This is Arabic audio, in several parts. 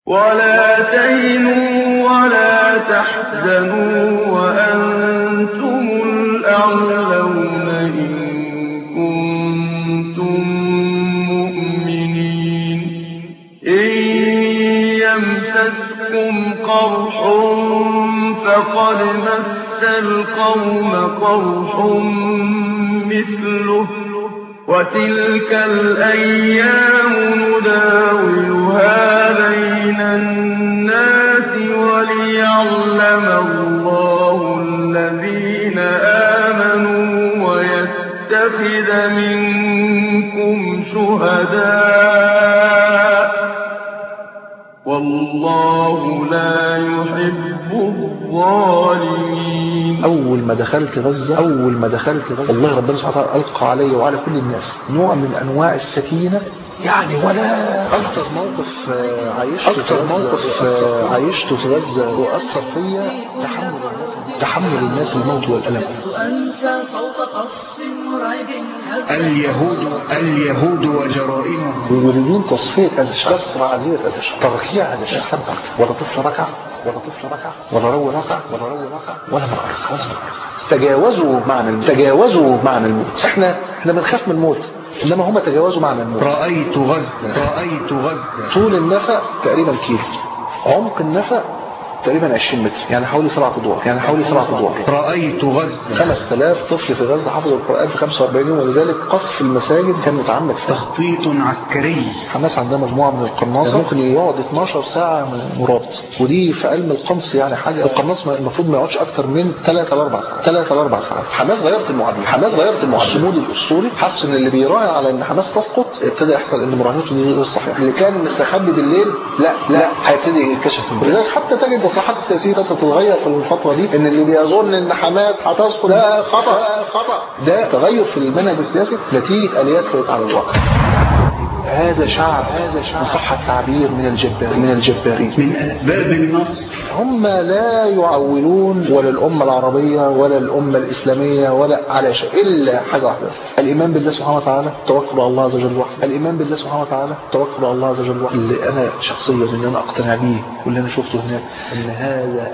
ولا تهنوا ولا تحزنوا وأنتم الأعلون إن كنتم مؤمنين إن يمسسكم قرح فقد مس القوم قرح مثله وتلك الأيام نداولها بين الناس وليعلم الله الذين آمنوا ويتخذ منكم شهداء والله لا يحب الظالمين. أول ما دخلت غزة والله ربنا سبحانه وتعالى ألقى علي وعلى كل الناس نوع من أنواع السكينة، يعني ولا أكثر موقف عايشته في غزة وأثر فيا تحمل الناس الموت والألم. اليهود وجرائمهم يريدون تصفية كسر عزيزة الأشخاص، تركيع هذا الشيء، ولا طفل ركع ولا رو ركع ولا مرأة ركع. تجاوزوا معنى الموت. احنا بنخاف من الموت، إنما هم تجاوزوا معنى الموت. رأيت غزة طول النفق تقريبا كيلو، عمق النفق تقريبا 20 متر، يعني حوالي 7 أدوار. رأيت غزة 5000 طفل في غزة حفظوا القرآن في 45 يوم، ولذلك قصف المساجد كان متعمد فيه. تخطيط عسكري. حماس عندها مجموعة من القناصة ممكن يقعد 12 ساعة مرابط، ودي في علم القنص يعني حاجة. القناص المفروض ما يقعدش أكتر من 3 ل 4 ساعات. حماس غيرت المعادلة. الصمود الأسطوري حس إن اللي بيراهن على إن حماس تسقط ابتدى يحصل إن مراهنته دي غير صحيحة. اللي كان مستخبي بالليل لا هيبتدي يتكشف. لذلك حتى تجد الصحات السياسية تتغير في الفترة دي، إن اللي بيظن إن حماس هتسقط ده خطأ. ده تغير في المنهج السياسي نتيجة آليات فرقت على الواقع. هذا شعب صح التعبير من الجبارين من أسباب النصر. هم لا يعولون ولا الأمة العربية ولا الأمة الإسلامية ولا على شيء إلا حاجة واحدة بس: الإيمان بالله سبحانه وتعالى، توكل على الله عز وجل وحده. الإيمان بالله سبحانه وتعالى، توكل على الله عز وجل وحده. اللي أنا شخصيا اللي أنا أقتنع به واللي أنا شفته هناك إن هذا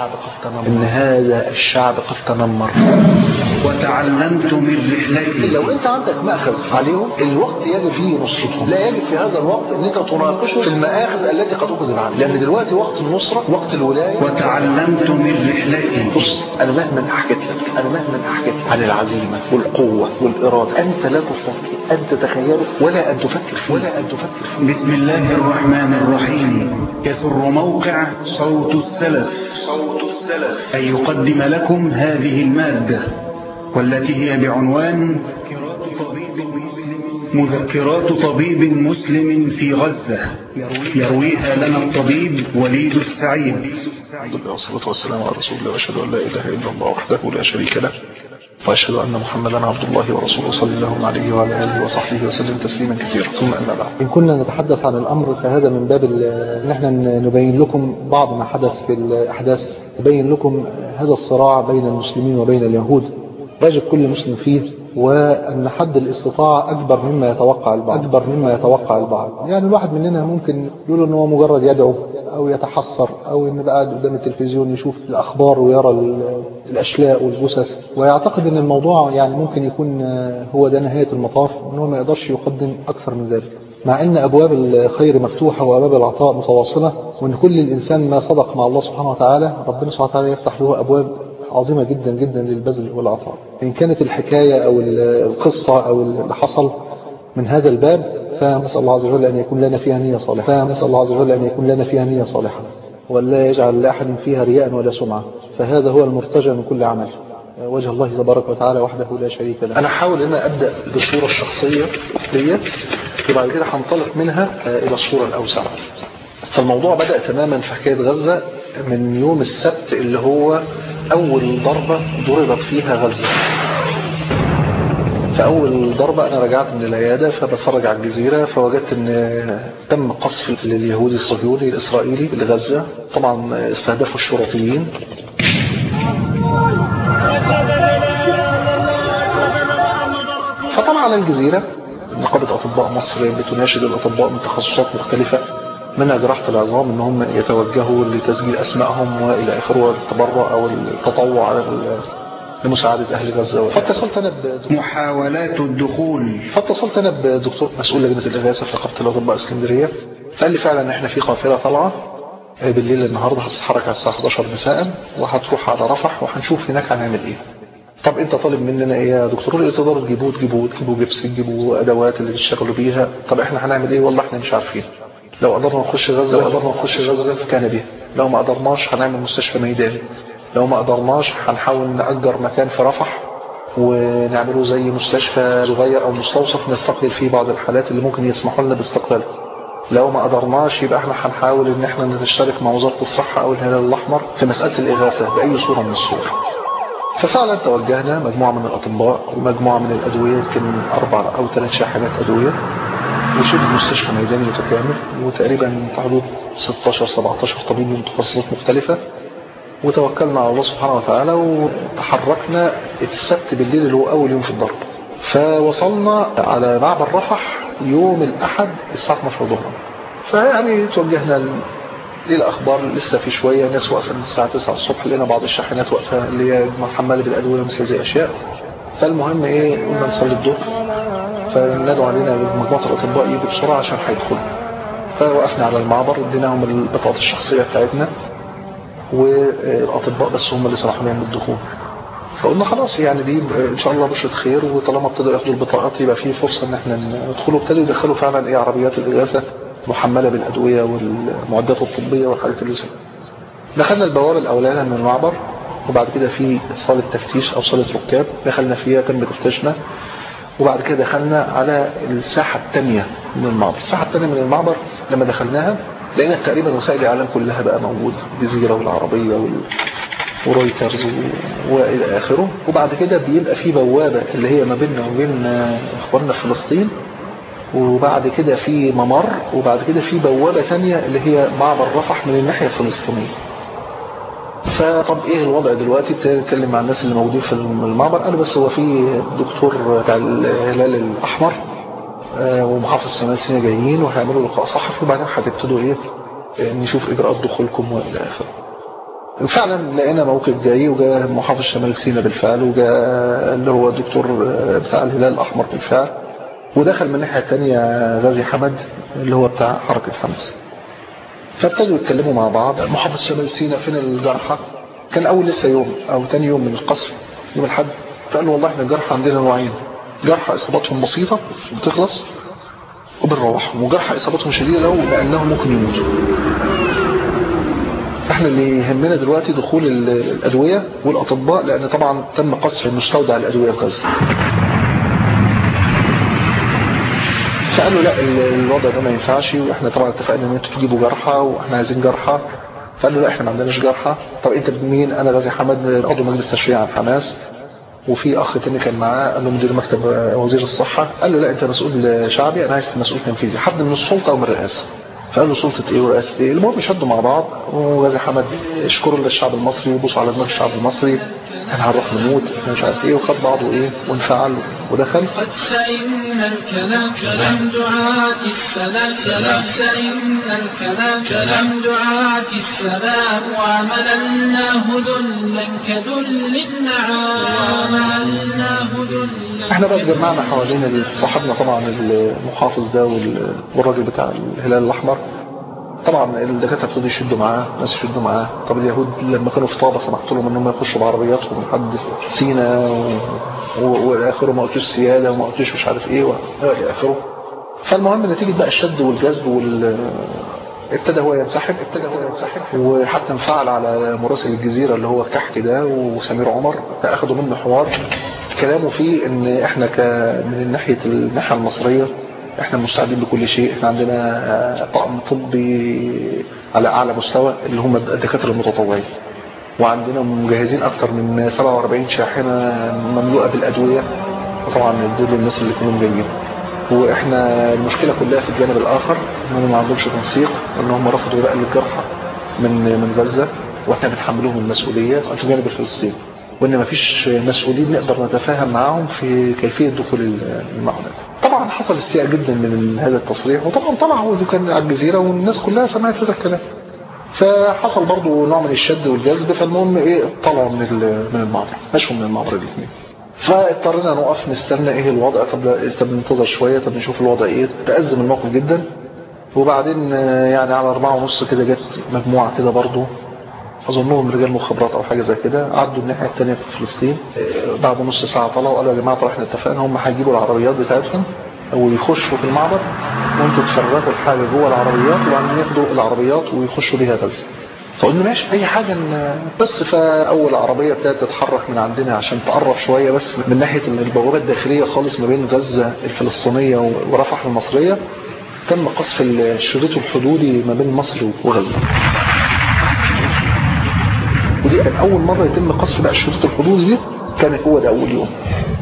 الشعب قد تنمر. وتعلمت من رحلتي. لو أنت عندك مأخذ عليهم الوقت يجب فيه نصرتهم، لا يجب في هذا الوقت ان انت تناقشه في المآخذ التي قد أخذ عنها، لأن دلوقتي وقت النصرة، وقت الولاية. وتعلمت من رحلتي. بص، أنا مهما حكيت لك عن العزيمة والقوة والإرادة أنت لا تستطيع أن تتخيله ولا أن تفكر فيه. بسم الله الرحمن الرحيم. يسر موقع صوت السلف أن يقدم لكم هذه المادة، والتي هي بعنوان مذكرات طبيب مسلم في غزة، يرويها لنا الطبيب وليد السعيد. والصلاة والسلام على رسول الله، وأشهد أن لا إله إلا الله وحده لا شريك له، وأشهد أن محمدا عبد الله ورسوله صلى الله عليه وعلى آله وصحبه وسلم تسليما كثيرا. ثم أما بعد، إن كنا نتحدث عن الأمر فهذا من باب أن احنا نبين لكم بعض ما حدث في الأحداث، نبين لكم هذا الصراع بين المسلمين وبين اليهود، واجب كل مسلم فيه، وأن حد الاستطاعة أكبر مما يتوقع البعض. يعني الواحد مننا ممكن يقول إنه هو مجرد يدعو أو يتحسر، أو إنه قاعد قدام التلفزيون يشوف الأخبار ويرى الأشلاء والجثث ويعتقد إن الموضوع يعني ممكن يكون هو ده نهاية المطاف، وإنه ما يقدرش يقدم أكثر من ذلك، مع أن أبواب الخير مفتوحة وأبواب العطاء متواصلة، وأن كل الإنسان ما صدق مع الله سبحانه وتعالى ربنا سبحانه وتعالى يفتح له أبواب عظيمة جدا جدا للبذل والعطاء. إن كانت الحكاية أو القصة أو اللي حصل من هذا الباب، فنسأل الله عز وجل أن يكون لنا فيها نية صالحة، ولا يجعل لأحد فيها رياء ولا سمعة، فهذا هو المرتجى من كل عمل، وجه الله تبارك وتعالى وحده لا شريك له. أنا حاول أن أبدأ بالصورة الشخصية ديت، وبعد كده هنطلق منها إلى الصورة الأوسع. فالموضوع بدأ تماما في حكاية غزة من يوم السبت اللي هو أول ضربة ضربت فيها غزة. فأول ضربة أنا رجعت من العيادة فبتفرج على الجزيرة، فوجدت أن تم قصف اليهودي الصهيوني الإسرائيلي لغزة. طبعا استهدفوا الشرطيين. فطبعا على الجزيرة نقابة أطباء مصر بتناشد الأطباء من تخصصات مختلفة منها جراحة العظام ان هم يتوجهوا لتسجيل اسمائهم والى اخره والتبرع او التطوع لمساعدة اهل غزة. محاولات الدخول. فاتصلت انا بدكتور مسؤول لجنة الاغاثة في نقابة الاطباء اسكندرية، قال لي فعلا احنا في قافلة طالعة بالليل النهاردة هتتحرك على الساعة 11 مساء وهتروح على رفح وهنشوف هناك هنعمل ايه. طب انت طالب مننا ايه يا دكتور؟ اللي تقدروا تجيبوا جبس، تجيبوا ادوات اللي تشتغلوا بيها. طب احنا هنعمل ايه؟ والله احنا مش عارفين. لو قدرنا نخش غزة كان بيها، لو ما قدرناش هنعمل مستشفى ميداني، لو ما قدرناش هنحاول نأجر مكان في رفح ونعمله زي مستشفى صغير او مستوصف نستقبل فيه بعض الحالات اللي ممكن يسمحوا لنا باستقبالها. لو ما قدرناش يبقى احنا هنحاول ان احنا نشترك مع وزارة الصحة او الهلال الاحمر في مسألة الاغاثة باي صورة من الصور. ففعلا توجهنا مجموعة من الاطباء ومجموعة من الادوية، يمكن 4 أو 3 شاحنات ادوية، وشبه مستشفى ميداني متكامل، وتقريبا حدود 16-17 طبيب من تخصصات مختلفة. وتوكلنا على الله سبحانه وتعالى وتحركنا السبت بالليل اللي هو اول يوم في الضرب. فوصلنا على معبر رفح يوم الأحد الساعة 12 ظهرا. فيعني توجهنا للأخبار، لسه في شوية ناس واقفة من الساعة 9 الصبح، لقينا بعض الشاحنات واقفة اللي هي محملة بالأدوية ومثل زي أشياء. فالمهم قلنا نصلي الظهر، فنادوا علينا مجموعة الأطباء يجوا بسرعة عشان هيدخلوا. فوقفنا على المعبر، اديناهم البطاقات الشخصية بتاعتنا، والأطباء بس هم اللي سمحوا لهم بالدخول. فقلنا خلاص يعني دي ان شاء الله بشرة خير، وطالما ابتدوا ياخدوا البطاقات يبقى فيه فرصة ان احنا ندخلوا. ابتدوا يدخلوا فعلا عربيات الإغاثة محملة بالأدوية والمعدات الطبية والحاجات اللي زي. دخلنا البوابة الأولانية من المعبر، وبعد كده في صالة تفتيش أو صالة ركاب دخلنا فيها تم تفتيشنا. وبعد كده دخلنا على الساحة الثانية من المعبر. الساحة الثانية من المعبر لما دخلناها لقينا تقريبا وسائل الإعلام كلها بقى موجودة، الجزيرة والعربية ورويترز وإلى آخره. وبعد كده بيبقى في بوابة اللي هي ما بيننا وبين إخواننا في فلسطين، وبعد كده في ممر، وبعد كده في بوابة تانية اللي هي معبر رفح من الناحية الفلسطينية. فطب ايه الوضع دلوقتي؟ تتكلم مع الناس اللي موجودين في المعبر. قالوا بس هو في دكتور بتاع الهلال الأحمر ومحافظ شمال سيناء جايين وهيعملوا لقاء صحفي، وبعدين هتبتدوا نشوف إجراءات دخولكم وإلى آخره. فعلا لقينا موقف جاي، وجاء محافظ شمال سيناء بالفعل، وجاء اللي هو الدكتور بتاع الهلال الأحمر بالفعل، ودخل من الناحية الثانية غازي حمد اللي هو بتاع حركة حماس. فابتدوا يتكلموا مع بعض. محافظ شمال سيناء فين الجرحى؟ كان أول لسه يوم أو تاني يوم من القصف، يوم الحد. فقالوا والله احنا الجرحى عندنا نوعين، جرحى إصاباتهم بسيطة بتخلص وبنروحهم، وجرحى إصاباتهم شديدة لو لأنهم ممكن يموتوا. احنا اللي يهمنا دلوقتي دخول الأدوية والأطباء، لأن طبعا تم قصف مستودع الأدوية في غزة. فقالوا لا الوضع ده ما ينفعش، واحنا طبعا اتفقنا ان انتوا تجيبوا جرحى واحنا عايزين جرحى. فقالوا لا احنا ما عندناش جرحى. طب انت مين؟ انا غازي حمد عضو مجلس تشريع عن حماس، وفي اخ تاني كان معاه قال له مدير مكتب وزير الصحة. قال له لا انت مسؤول شعبي، انا عايز مسؤول تنفيذي، حد من السلطة او من الرئاسة. فقال له سلطة ايه ورئاسة ايه؟ المهم شدوا مع بعض، وغازي حمد اشكروا للشعب المصري وبوسوا على دماغ الشعب المصري، احنا هنروح نموت احنا مش عارف ايه، وخد بعضه وانفعل ودخل. قد سئمنا الكلام كلام دعاة السلام، سئمنا الكلام كلام دعاة السلام، وعملناه ذلا كذل النعام، وعملناه ذلا. احنا بقى اتجمعنا حوالين صاحبنا طبعا المحافظ ده والراجل بتاع الهلال الأحمر. طبعا الدكاتره ابتدوا يشدوا معاه، ناس يشدوا معاه. طب اليهود لما كانوا في طابة سمحت لهم انهم يخشوا بعربياتهم لحد سينا والى اخره، ما قلتوش سياده وما قلتوش مش عارف ايه والى اخره. فالمهم نتيجه بقى الشد والجذب ابتدى هو ينسحب، وحتى انفعل على مراسل الجزيرة اللي هو الكحك ده وسمير عمر، فاخدوا منه حوار كلامه فيه ان احنا من الناحيه المصريه احنا مستعدين لكل شيء. احنا عندنا طاقم طبي على اعلى مستوى اللي هم الدكاتره المتطوعين، وعندنا مجهزين اكتر من 47 شاحنه مملوءه بالادويه، وطبعا دول الناس اللي كانوا جايين. واحنا المشكله كلها في الجانب الاخر انهم ما عندهمش تنسيق، ان هم رفضوا نقل الجرحى من غزه، واحنا بنحملهم المسؤوليه في الجانب الفلسطيني. وان مفيش مسؤولين نقدر نتفاهم معاهم في كيفيه دخول المعونات. طبعا حصل استياء جدا من هذا التصريح، وطبعا هو كان على الجزيره والناس كلها سمعت هذا الكلام، فحصل برضو نوع من الشد والجذب. فالمهم طلعوا من المعبر، مشوا من المعبر الاثنين. فاضطرينا نقف نستنى ايه الوضع. طب ننتظر شويه، طب نشوف الوضع ايه. تأزم الموقف جدا. وبعدين يعني على 4:30 كده جت مجموعه كده برضو، اظنهم رجال مخابرات او حاجه زي كده، عدوا الناحيه الثانيه في فلسطين. بعد نص ساعه طلعوا قالوا يا جماعه طب احنا اتفقنا هم هيجيبوا العربيات بتاعتهم او يخشوا في المعبر، وانتوا تفرغوا الحاجه جوه العربيات وبعدين ياخدوا العربيات ويخشوا بيها غزه. فقلنا ماشي اي حاجه بس. فاول عربيه ابتدت تتحرك من عندنا عشان تقرب شويه بس من ناحيه البوابه الداخليه خالص ما بين غزه الفلسطينيه ورفح المصريه. تم قصف الشريط الحدودي ما بين مصر وغزه. ودي كان اول مره يتم قصف بقى الشريط الحدودي دي، كان هو ده اول يوم.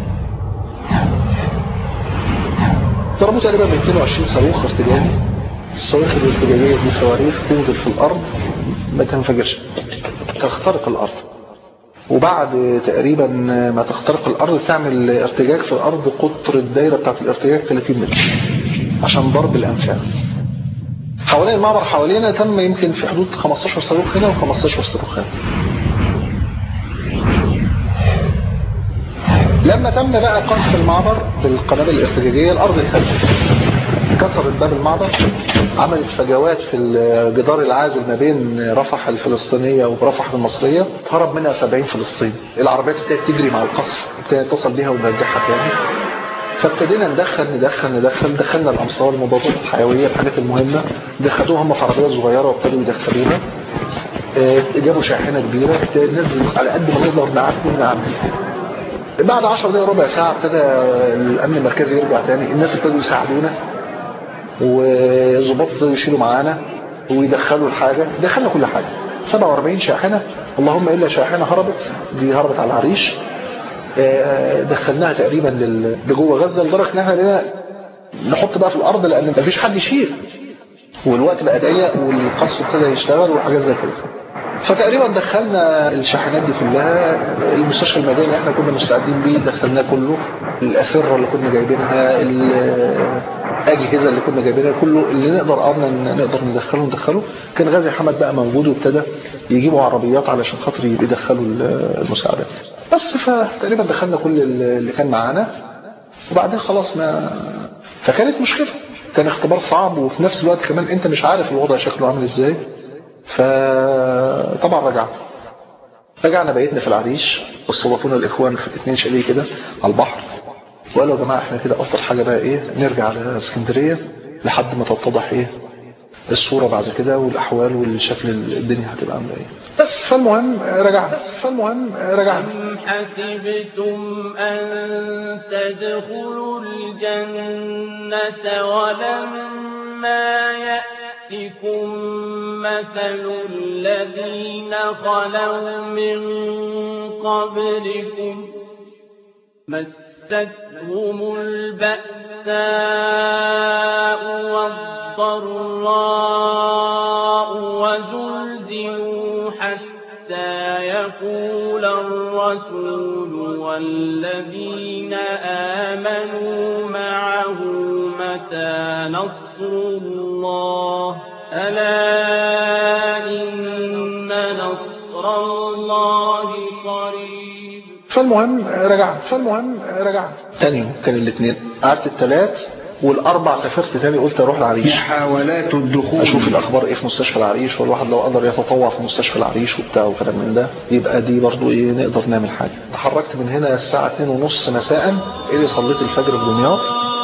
ضربوا تقريبا 220 صاروخ ارتجالي. الصواريخ الارتجاليه دي صواريخ تنزل في الارض ما تنفجرش، تخترق الارض، وبعد تقريبا ما تخترق الارض تعمل ارتجاج في الارض. قطر الدايره بتاعت الارتجاج 30 متر عشان ضرب الانفاق. حوالين المعبر حوالينا تم يمكن في حدود 15 صاروخ هنا و15 صاروخ هنا. لما تم بقى قصف المعبر بالقنابل الارتجاجيه الارض اتهزت، كسرت باب المعبر، عملت فجوات في الجدار العازل ما بين رفح الفلسطينيه ورفح المصريه، هرب منها 70 فلسطيني. العربيات ابتدت تجري مع القصف، ابتدت تصل بيها ونرجعها تاني. فابتدينا دخلنا الامصار المضادات الحيويه الحاجات المهمه، دخلوها هم في عربيات صغيره وابتدوا يدخلوها. جابوا شاحنه كبيره نزلوا على قد ما نقدر نعمل. بعد 10 دقائق ربع ساعه ابتدى الامن المركزي يرجع تاني، الناس ابتدوا يساعدونا والضباط ابتدوا يشيلوا معانا ويدخلوا الحاجه. دخلنا كل حاجه 47 شاحنه، اللهم الا شاحنه هربت على العريش. دخلناها تقريبا لجوه غزه، لدرجه ان احنا بقينا نحط بقى في الارض لان مفيش حد يشيل، والوقت بقى ضيق والقصف ابتدى يشتغل وحاجات زي كده. فتقريبا دخلنا الشاحنات دي كلها. المستشفى المدني اللي احنا كنا مستعدين بيه دخلناه كله، الاسره اللي كنا جايبينها، الاجهزه اللي كنا جايبينها، كله اللي نقدر ندخله. كان غازي حمد بقى موجود وابتدى يجيبوا عربيات علشان خاطر يدخلوا المساعدات بس. فتقريبا دخلنا كل اللي كان معانا، وبعدين خلاص فكانت مشكله، كان اختبار صعب، وفي نفس الوقت كمان انت مش عارف الوضع شكله عامل ازاي. فطبعا رجعنا بيتنا في العريش، واستضافونا الاخوان في 2 شاليه كده على البحر، وقالوا يا جماعه احنا كده افضل حاجه بقى نرجع على اسكندريه لحد ما تتضح الصوره بعد كده والاحوال والشكل الدنيا هتبقى عامله ايه. بس فالمهم رجعنا. حسبتم أن تدخلوا الجنة ولما يأتكم مثل الذين خلوا من قبلكم مستهم البأساء والضراء وزلزلوا حتى يقول الرسول والذين آمنوا معه متى نصر الله ألا إن نصر الله قريب. فالمهم رجعنا تاني يوم، كان الاثنين، قعدت الثلاث والاربع سافرت تاني. قلت اروح العريش، محاولات الدخول، اشوف الاخبار ايه في مستشفى العريش، والواحد لو قدر يتطوع في مستشفى العريش وبتاع وكلام من ده يبقى دي برضو نقدر نعمل حاجه. تحركت من هنا الساعه 2:30 مساء اللي صليت الفجر في دمياط،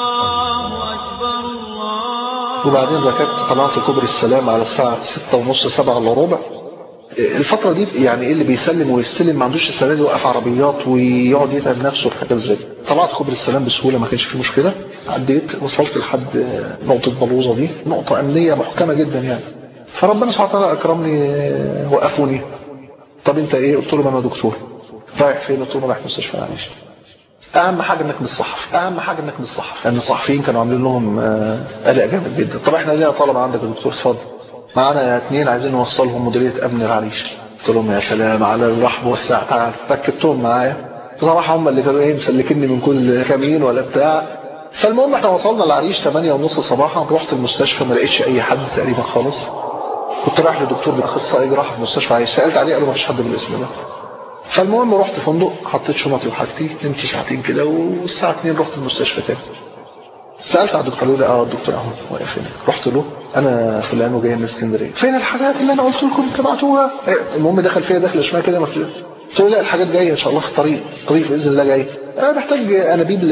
وبعدين ركبت طلعت كوبري السلام على الساعه 6:30 7 الا ربع. الفترة دي يعني اللي بيسلم ويستلم ما عندوش السلام يوقف عربيات ويقعد يتعب نفسه في حاجة زي. طلعت كوبري السلام بسهولة، ما كانش فيه مشكلة. عديت وصلت لحد نقطة بلوزة دي، نقطة أمنية محكمة جدا يعني. فربنا سبحانه وتعالى أكرمني، وقفوني. طب أنت إيه؟ قلت له أنا دكتور. رايح فين؟ قلت له رايح مستشفى العريش. أهم حاجة إنك بالصحف، لأن الصحفيين كانوا عاملين لهم قلق جامد جدا. طب إحنا لينا طلبة عندك يا دكتور؟ اتفضل. معانا 2 عايزين نوصلهم مديرية أمن العريش. قلت قلت لهم يا سلام على الرحب والسعة، تعال ركبتهم معايا. بصراحة هم اللي كانوا مسلكني من كل كمين ولا بتاع. فالمهم احنا وصلنا العريش 8:30 صباحا. رحت المستشفى ما لقيتش اي حد تقريبا خالص. كنت رايح لدكتور اخصائي جراحه في مستشفى عايش، سالت عليه قالوا ما فيش حد بالاسم ده. فالمهم رحت فندق، حطيت شنطي وحاجتي، نمت ساعتين كده، والساعه 2 رحت المستشفى تاني. سالت على الدكتور، قالوا لي الدكتور اهو واقف هنا. رحت له انا فلان وجاي من اسكندريه، فين الحاجات اللي انا قلت لكم تبعتوها؟ المهم دخل فيها دخله شمال كده. قلت له لا الحاجات جايه ان شاء الله في الطريق باذن الله جاي. انا محتاج انابيب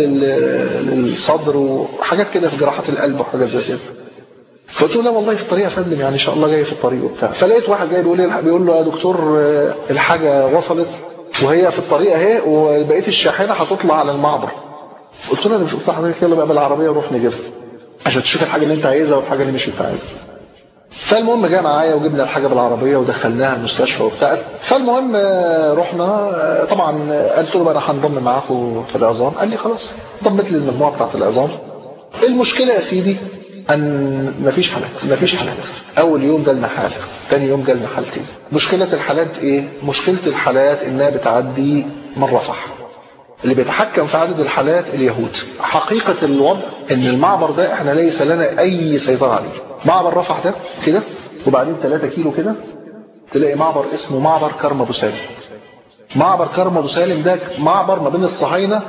للصدر وحاجات كده في جراحات القلب وحاجات زي كده. فقلت له لا والله في الطريق يا فندم، يعني ان شاء الله جاي في الطريق وبتاع. فلقيت واحد جاي بيقول له يا دكتور الحاجه وصلت وهي في الطريق اهي، وبقيه الشاحنه هتطلع على المعبر. قلت له انا مش قلت لحضرتك يلا بقى بالعربيه ونروح نجيبها عشان تشوف الحاجه اللي انت عايزها والحاجه اللي مش انت عايزها. فالمهم جاء معايا وجبنا الحاجه بالعربيه ودخلناها المستشفى وبتاع. فالمهم رحنا طبعا، قلت له بقى انا هنضم معاكم في العظام. قال لي خلاص. ضمت لي المجموعه بتاعت العظام. المشكله يا سيدي ان مفيش حالات. اول يوم جالنا حاله، ثاني يوم جالنا حالتين. مشكله الحالات ايه؟ مشكله الحالات انها بتعدي من رفح. اللي بيتحكم في عدد الحالات اليهود. حقيقه الوضع ان المعبر ده احنا ليس لنا اي سيطره عليه. معبر رفح ده كده، وبعدين 3 كيلو كده تلاقي معبر اسمه معبر كرم ابو سالم. معبر كرم ابو سالم ده معبر ما بين الصهاينه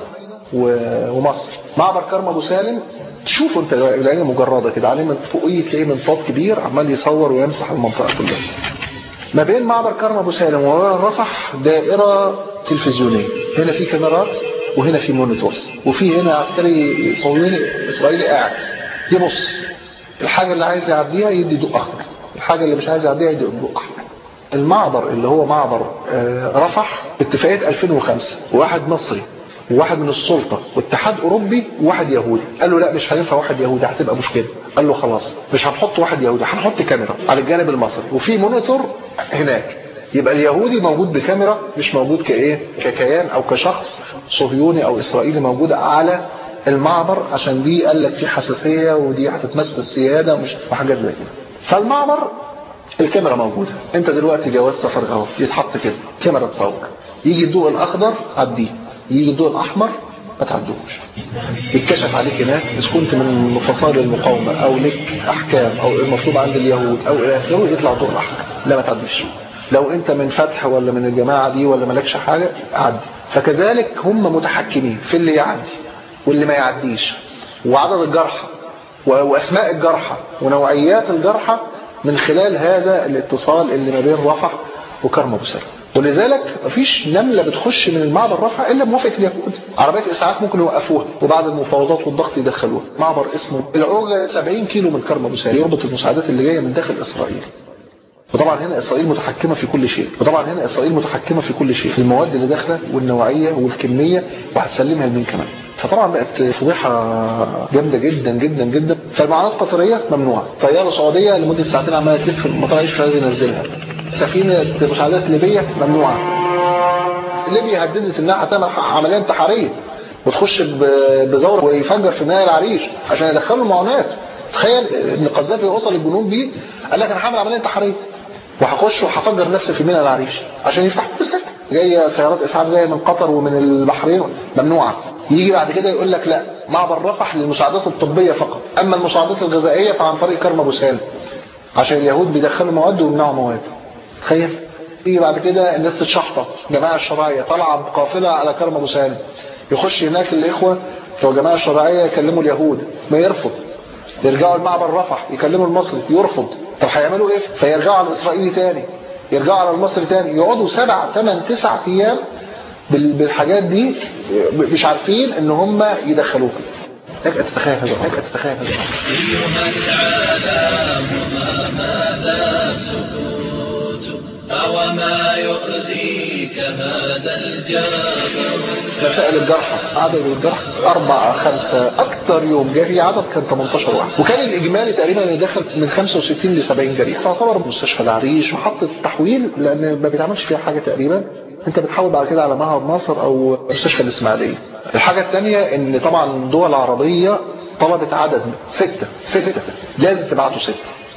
ومصر. معبر كرم ابو سالم تشوفوا انت العين مجرده كده، عليه من فوقيه تلاقيه منطاد كبير عمال يصور ويمسح المنطقه كلها. ما بين معبر كرم ابو سالم ورفح دائره تلفزيونيه، هنا في كاميرات وهنا في مونيتورز، وفي هنا عسكري صهيوني اسرائيلي قاعد يبص. الحاجه اللي عايز يعديها يدي ضوء اخضر، الحاجه اللي مش عايز يعديها يدي ضوء احمر. المعبر اللي هو معبر رفح اتفاقيه 2005، واحد مصري وواحد من السلطه واتحاد اوروبي وواحد يهودي. قال له لا مش هينفع واحد يهودي هتبقى مشكله. قال له خلاص مش هنحط واحد يهودي، هنحط كاميرا على الجانب المصري وفي مونيتور هناك، يبقى اليهودي موجود بكاميرا مش موجود ككيان او كشخص صهيوني او اسرائيلي موجود على المعبر، عشان دي قال لك في حساسيه ودي هتتمس السياده ومش وحاجات زي كده. فالمعبر الكاميرا موجوده، انت دلوقتي جواز سفر اهو يتحط كده كاميرا تصور، يجي الضوء الاخضر عديه، يجي الضوء الاحمر ما تعدوش. يتكشف عليك هناك اذا كنت من فصائل المقاومه او لك احكام او المطلوب عند اليهود او الى اخره، يطلع الضوء الاحمر لا ما تعديش. لو انت من فتح ولا من الجماعه دي ولا مالكش حاجه عدي. فكذلك هم متحكمين في اللي يعدي واللي ما يعديش، وعدد الجرحى واسماء الجرحى ونوعيات الجرحى من خلال هذا الاتصال اللي ما بين رفح وكرم ابو سالم. ولذلك مفيش نمله بتخش من المعبر رفح الا بموافقه اليهود. عربيات اسعاف ممكن يوقفوها وبعد المفاوضات والضغط يدخلوها. معبر اسمه العوجه 70 كيلو من كرم ابو سالم، يربط المساعدات اللي جايه من داخل اسرائيل. وطبعا هنا اسرائيل متحكمه في كل شيء، في المواد اللي داخله والنوعيه والكميه، وهتسلمها لمين كمان. فطبعا بقت فضيحه جامده جدا جدا جدا. فالمعونات القطريه ممنوعه، طياره سعوديه لمده ساعتين عماله تلف في المطار مش عايز ينزلها، سفينه مساعدات ليبيه ممنوعه. ليبيا هددت انها هتعمل عمليه انتحاريه وتخش بزور ويفجر في ميناء العريش عشان يدخلوا المعونات. تخيل ان القذافي وصل الجنوب دي قال لك انا هعمل عمليه انتحاريه وهخش وهفجر نفسي في ميناء العريش عشان يفتحوا السكه. جايه سيارات اسعاف جايه من قطر ومن البحرين ممنوعه. يجي بعد كده يقول لك لا معبر رفح للمساعدات الطبيه فقط، اما المساعدات الغذائيه فعن طريق كرم ابو سالم عشان اليهود بيدخلوا مواد ويمنعوا مواد. تخيل. يجي بعد كده الناس تتشحطط، جماعه الشرعيه طالعه بقافله على كرم ابو سالم، يخش هناك الاخوه بتوع الجماعه الشرعيه يكلموا اليهود ما يرفض، يرجعوا المعبر رفح يكلموا المصري يرفض. طب هيعملوا ايه؟ فيرجعوا على الاسرائيلي تاني، يرجعوا على المصري تاني، يقعدوا 7 8 9 ايام بالحاجات دي مش عارفين ان هم يدخلوها. لك تتخيل هذا. أيها العالم ماذا سكوت أو ما يؤذيك هذا الجبر. مسائل الجرحى، عدد الجرحى 4 5 اكتر يوم جري عدد كان 18 واحد، وكان الاجمالي تقريبا اللي داخل من 65 ل 70 جريح. تعتبر مستشفى العريش محطه تحويل لان ما بيتعملش فيها حاجه تقريبا. انت بتحول بعد كده على معهد ناصر او مستشفى الاسماعيليه. الحاجه الثانيه ان طبعا الدول العربيه طلبت عدد 6 لازم تبعتوا 6.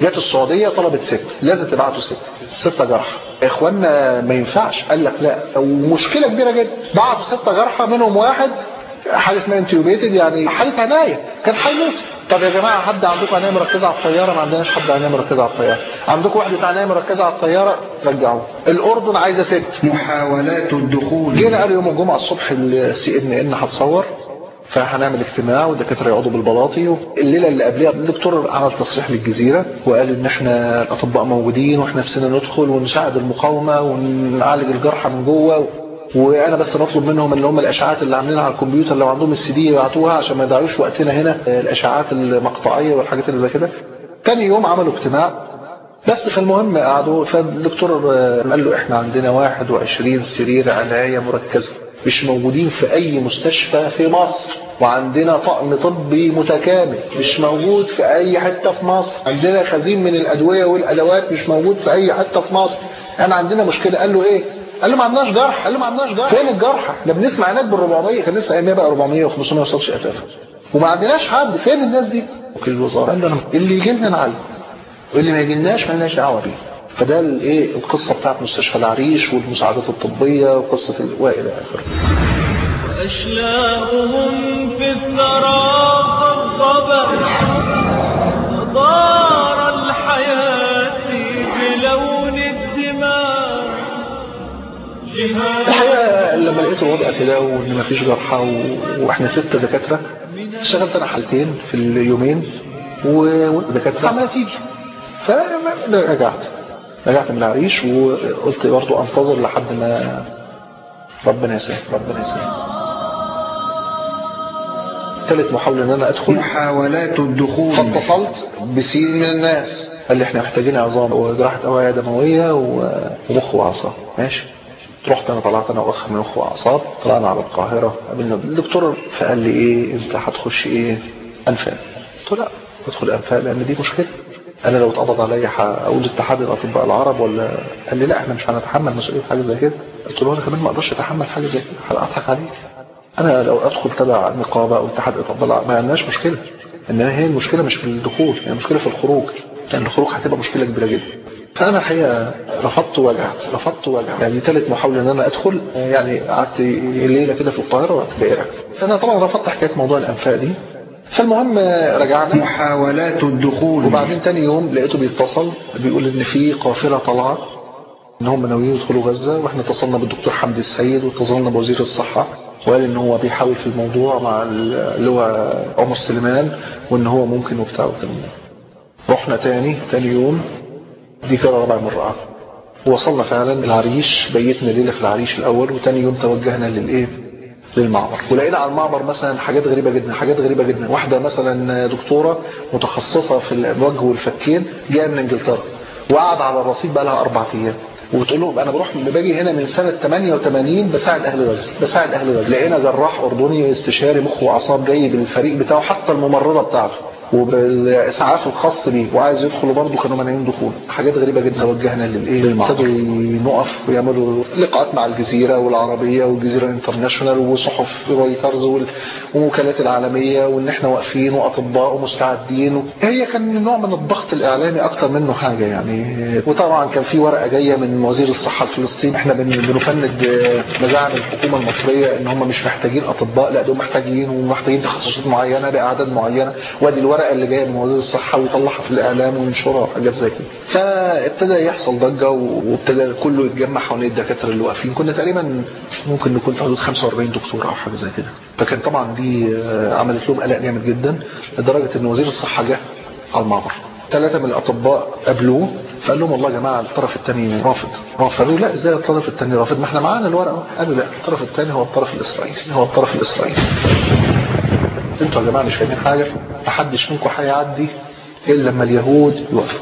جت السعوديه طلبت 6، لازم تبعتوا 6 جرحى. اخواننا ما ينفعش، قال لك لا، ومشكله كبيره جدا. بعتوا 6 جرحى، منهم واحد حاله اسمها انتيوبيتد، يعني حاله عنايه، كان هيموت. طب يا جماعه حد عندكم عنايه مركزه على الطياره؟ ما عندناش حد عنايه مركزه على الطياره. عندكم وحده عنايه مركزه على الطياره؟ رجعوه. الاردن عايزه 6. محاولات الدخول. جينا قال يوم الجمعه الصبح CNN هتصور، فهنعمل اجتماع والدكاتره يقعدوا بالبلاطي. الليله اللي قبلها الدكتور عمل تصريح للجزيره وقال ان احنا الاطباء موجودين واحنا نفسنا ندخل ونساعد المقاومه ونعالج الجرحى من جوه، وانا بس نطلب منهم اللي هم الاشعاعات اللي عاملينها على الكمبيوتر لو عندهم الCD يبعتوها عشان ما يضيعوش وقتنا هنا، الاشعاعات المقطعيه والحاجات اللي زي كده. تاني يوم عملوا اجتماع بس. فالمهم قعدوا، فالدكتور قال له احنا عندنا 21 سرير عنايه مركزه مش موجودين في اي مستشفى في مصر، وعندنا طقم طبي متكامل مش موجود في اي حته في مصر، عندنا خزين من الادويه والادوات مش موجود في اي حته في مصر. انا عندنا مشكله. قال له ايه؟ قال له ما عندناش جرح. قال له ما عندناش جرح. فين الجرحى؟ احنا بنسمع هناك بال400، كان لسه ايامها بقى 400 و500 ما وصلش 1000، وما عندناش حد. فين الناس دي؟ وكيل الوزاره قال له انا اللي يجي لنا نعالجه واللي ما يجيلناش ما لناش دعوه بيه. فده الايه القصه بتاعت مستشفى العريش والمساعدات الطبيه وقصه والى اخره. أشلاؤهم في الثرى خضبت دار الحياة بلون الدماء. الحقيقه لما لقيت الوضع كده وان ما فيش جرحى واحنا 6 دكاتره، اشتغلت انا حالتين في اليومين والدكاتره عماله تيجي. رجعت من العريش وقلت برضه انتظر لحد ما ربنا يسهل. ثالث محاولة ان انا ادخل، محاولات الدخول. فاتصلت بسين من الناس قال لي احنا محتاجين عظام وجراحة اوعية دموية ومخ واعصاب. ماشي. رحت انا، طلعت انا واخ من مخ واعصاب، طلعنا على القاهرة قابلنا الدكتور، فقال لي ايه انت هتخش ايه؟ انفاق. قلت له لا ادخل انفاق لان دي مشكلة، انا لو اتقبض عليا هقول اتحاد الاطباء العرب ولا. قال لي لا احنا مش هنتحمل مسؤوليه حاجه زي كده. قلت له انا كمان ما اقدرش اتحمل حاجه زي كده، هضحك عليك. انا لو ادخل تبع نقابه او اتحاد الاطباء العرب ما عندناش مشكله، انما هي المشكله مش في الدخول، هي المشكله في الخروج، لان الخروج هتبقى مشكله كبيره جدا. فانا الحقيقه رفضت وجعت. يعني ثالث محاوله ان انا ادخل، يعني قعدت ليله كده في القاهره ورحت جاي. فانا طبعا رفضت حكايه موضوع الانفاق دي. فالمهم رجعنا محاولات الدخول. وبعدين تاني يوم لقيته بيتصل بيقول ان في قافله طالعه ان هم ناويين يدخلوا غزه، واحنا اتصلنا بالدكتور حمدي السيد واتصلنا بوزير الصحه وقال ان هو بيحاول في الموضوع مع اللي هو عمر سليمان وان هو ممكن وبتاع وكلام. رحنا تاني يوم، دي كانت رابع مره. وصلنا فعلا العريش، بيتنا ليله في العريش الاول، وتاني يوم توجهنا للمعبر. ولقينا على المعبر مثلا حاجات غريبة جدا. واحدة مثلا دكتورة متخصصة في الوجه والفكين جاية من انجلترا وقعد على الرصيف بقى لها 4 أيام، وبتقول لهم انا باجي هنا من سنة 88 بساعد اهل غزة. لقينا جراح اردني استشاري مخ واعصاب جاي بالفريق بتاعه، حتى الممرضة بتاعته وبالاسعاف الخاص بيه، وعايز يدخلوا برضه كانوا مانعين دخول. حاجات غريبه جدا. توجهنا للمعبر، ابتدوا نقف ويعملوا لقاءات مع الجزيره والعربيه والجزيره انترناشونال وصحف رويترز والوكالات العالميه، وان احنا واقفين واطباء ومستعدين. هي كان نوع من الضغط الاعلامي اكتر منه حاجه يعني. وطبعا كان في ورقه جايه من وزير الصحه الفلسطيني، احنا بنفند مزاعم الحكومه المصريه ان هم مش محتاجين اطباء، لا دول محتاجين ومحتاجين تخصصات معينه باعداد معينه، وادي الورقه اللي جايه من وزير الصحه ويطلعها في الاعلام وينشرها وحاجات زي كده. فابتدى يحصل ضجه وابتدى كله يتجمع حوالين الدكاتره اللي واقفين. كنا تقريبا ممكن نكون في حدود 45 دكتور او حاجه زي كده. فكان طبعا دي عملت لهم قلق جامد جدا، لدرجه ان وزير الصحه جه على المعبر. 3 من الاطباء قابلوه فقال لهم والله يا جماعه الطرف الثاني رافض. قالوا لا ازاي الطرف الثاني رافض؟ ما احنا معانا الورقه. قالوا لا الطرف الثاني هو الطرف الاسرائيلي. انتوا يا جماعه مش فاهمين حاجه، محدش منكم هيعدي الا لما اليهود يوافقوا.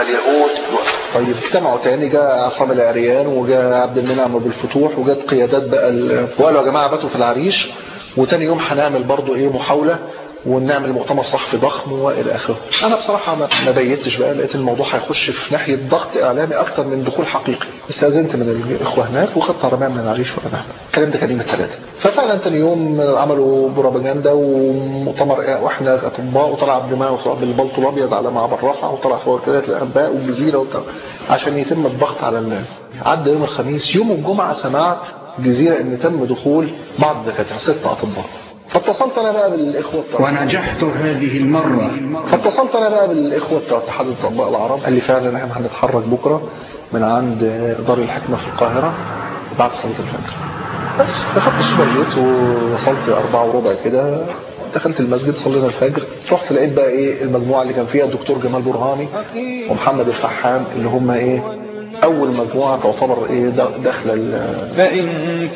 طيب اجتمعوا تاني، جاء عصام العريان وجاء عبد المنعم ابو الفتوح وجات قيادات بقى وقالوا يا جماعه باتوا في العريش، وتاني يوم هنعمل برضو محاوله ونعمل مؤتمر صحفي ضخم والى اخره. انا بصراحه ما بيتش بقى، لقيت الموضوع هيخش في ناحيه ضغط اعلامي اكتر من دخول حقيقي. استاذنت من الاخوه هناك وخدت عربيه من العريش ورحنا. الكلام ده كان يوم الثلاثاء. ففعلا ثاني يوم عملوا بروباجندا ومؤتمر واحنا اطباء، وطلع عبد المنعم بالبلطو الابيض على معبر رفح، وطلع في وكالات الانباء والجزيره عشان يتم الضغط على عدى يوم الخميس. يوم الجمعه سمعت الجزيره ان تم دخول بعض الدكاتره 6 اطباء. فاتصلت انا بقى بالاخوه ونجحت هذه المره. فاتصلت انا بقى بالاخوه بتوع اتحاد الاطباء العرب. قال لي فعلا احنا هنتحرك بكره من عند دار الحكمه في القاهره بعد صلاه الفجر. بس دخلت السوبر جيت ووصلت 4:15 كده، دخلت المسجد صلينا الفجر. رحت لقيت بقى ايه المجموعه اللي كان فيها الدكتور جمال برهامي ومحمد الفحام، اللي هم ايه اول مجموعه تعتبر ايه داخله. فإن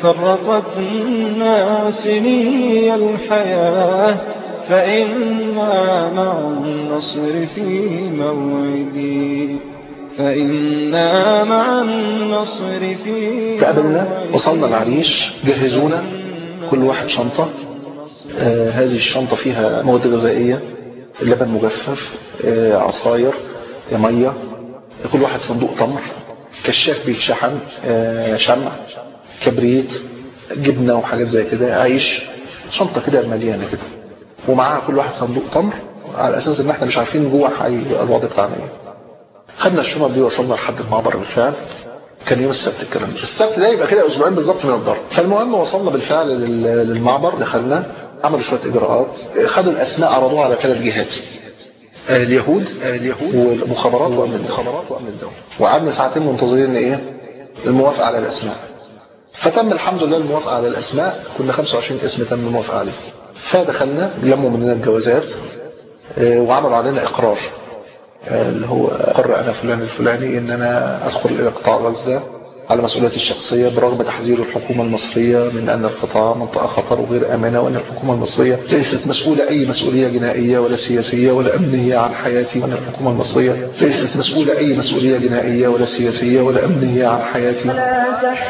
فرقتنا سني الحياة فإنا مع النصر في موعدي، فإنا مع النصر في فقابلنا، وصلنا العريش، جهزونا كل واحد شنطة. هذه الشنطة فيها مواد غذائية، لبن مجفف، عصاير، مية، كل واحد صندوق تمر، كشاف بيتشحن، شمع، كبريت، جبنة وحاجات زي كده، عيش، شنطة كده مليانة كده، ومعاها كل واحد صندوق تمر، على أساس إن احنا مش عارفين جوه الوضع بتاعنا ايه. خدنا الشنط دي وصلنا لحد المعبر بالفعل. كان يوم السبت الكلام ده. السبت ده يبقى كده اسبوعين بالظبط من الضرب. فالمهم وصلنا بالفعل للمعبر، دخلنا، عملوا شويه اجراءات، خدوا الاسماء عرضوها على 3 جهات، اليهود والمخابرات وامن الدوله. وقعدنا ساعتين منتظرين ايه الموافقه على الاسماء. فتم الحمد لله الموافقه على الاسماء، كنا 25 اسم تم الموافقه عليه. فدخلنا لموا مننا الجوازات وعملوا علينا اقرار، اللي هو أقر أنا فلان الفلاني إن أنا أدخل إلى قطاع غزة على مسؤوليتي الشخصية برغم تحذير الحكومة المصرية من أن القطاع منطقة خطر وغير آمنة، وأن الحكومة المصرية ليست مسؤولة أي مسؤولية جنائية ولا سياسية ولا أمنية عن حياتي، وأن الحكومة المصرية ليست مسؤولة أي مسؤولية جنائية ولا سياسية ولا أمنية عن حياتي. لا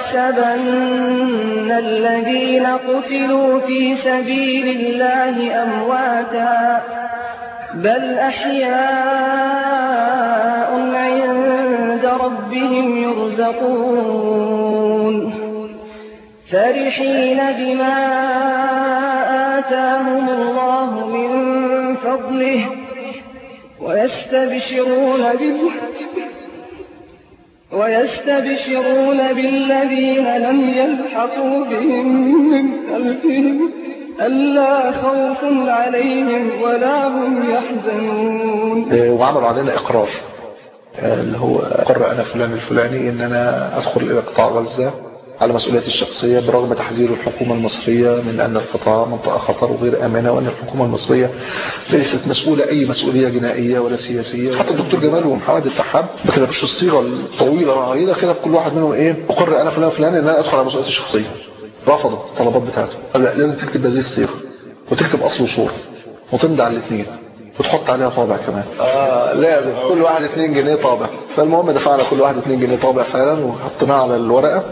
تحسبن الذين قتلوا في سبيل الله أمواتا بل أحياء عند ربهم يرزقون فرحين بما آتاهم الله من فضله ويستبشرون بالذين لم يلحقوا بهم من خلفهم ألا خوف عليهم ولا هم يحزنون. وعملوا علينا إقرار، اللي هو أقر أنا فلان الفلاني إن أنا أدخل إلى قطاع غزة على مسؤوليتي الشخصية برغم تحذير الحكومة المصرية من أن القطاع منطقة خطر وغير آمنة، وأن الحكومة المصرية ليست مسؤولة أي مسؤولية جنائية ولا سياسية. حتى الدكتور جمال ومحمد الفحام ما كتبوش الصيغة الطويلة العريضة كده، كل واحد منهم إيه أقر أنا فلان الفلاني إن أنا أدخل على مسؤوليتي الشخصية. رفضوا الطلبات بتاعته، قال لا لازم تكتب هذه الصيغة وتكتب أصل وصورة وتمضي على الاثنين وتحط عليها طابع كمان. لازم كل واحد 2 جنيه طابع. فالمهم دفعنا كل واحد 2 جنيه طابع فعلا وحطيناه على الورقة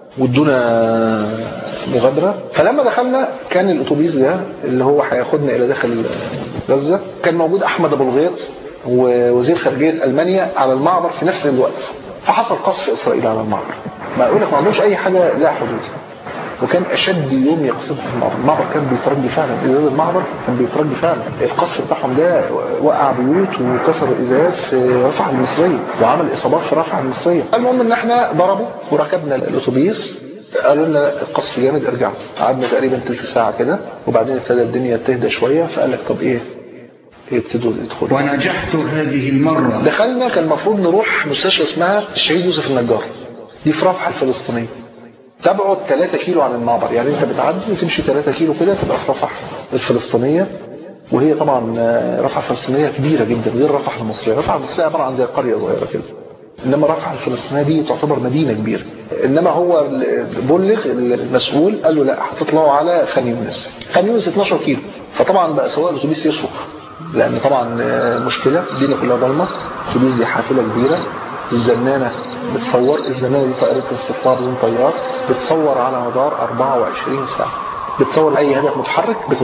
وادونا مغادرة. فلما دخلنا كان الأتوبيس ده اللي هو هياخدنا إلى داخل غزة كان موجود أحمد أبو الغيط ووزير خارجية ألمانيا على المعبر في نفس الوقت. فحصل قصف إسرائيل على المعبر، ما أقول لك ما عندوش أي حاجة لها حدود، وكان أشد يوم يقصفوا المعبر. المعبر كان بيترجي فعلا، إزاز المعبر كان بيترجي فعلا. القصف بتاعهم ده وقع بيوت وكسر إزاز في رفح المصرية وعمل إصابات في رفح المصرية. المهم إن احنا ضربوا وركبنا الأتوبيس، قالوا لنا القصف جامد ارجعوا. قعدنا تقريبا 3 ساعة كده وبعدين ابتدى الدنيا تهدى شوية، فقال لك طب إيه ابتدوا يدخلوا. ونجحت هذه المرة. دخلنا، كان المفروض نروح مستشفى اسمها الشهيد يوسف النجار، دي في رفح الفلسطينية، تبعد 3 كيلو عن المعبر. يعني انت بتعدي وتمشي 3 كيلو كده تبقى في رفح الفلسطينية. وهي طبعا رفح الفلسطينية كبيرة جدا غير رفح المصرية. رفح المصرية عبارة عن زي قرية صغيرة كده، انما رفح الفلسطينية دي تعتبر مدينة كبيرة. انما هو بلغ المسؤول قال له لا هتطلعوا على خان يونس. خان يونس 12 كيلو. فطبعا بقى سواق الاتوبيس يصرخ، لان طبعا المشكلة الدنيا كلها ضلمة. الاتوبيس دي حافلة كبيرة، الزنانة بتصور، الزنانة دي طائرة استطلاع بدون طيار، بتصور على مدار 24 ساعة، بتصور أي هدف متحرك بتضربه.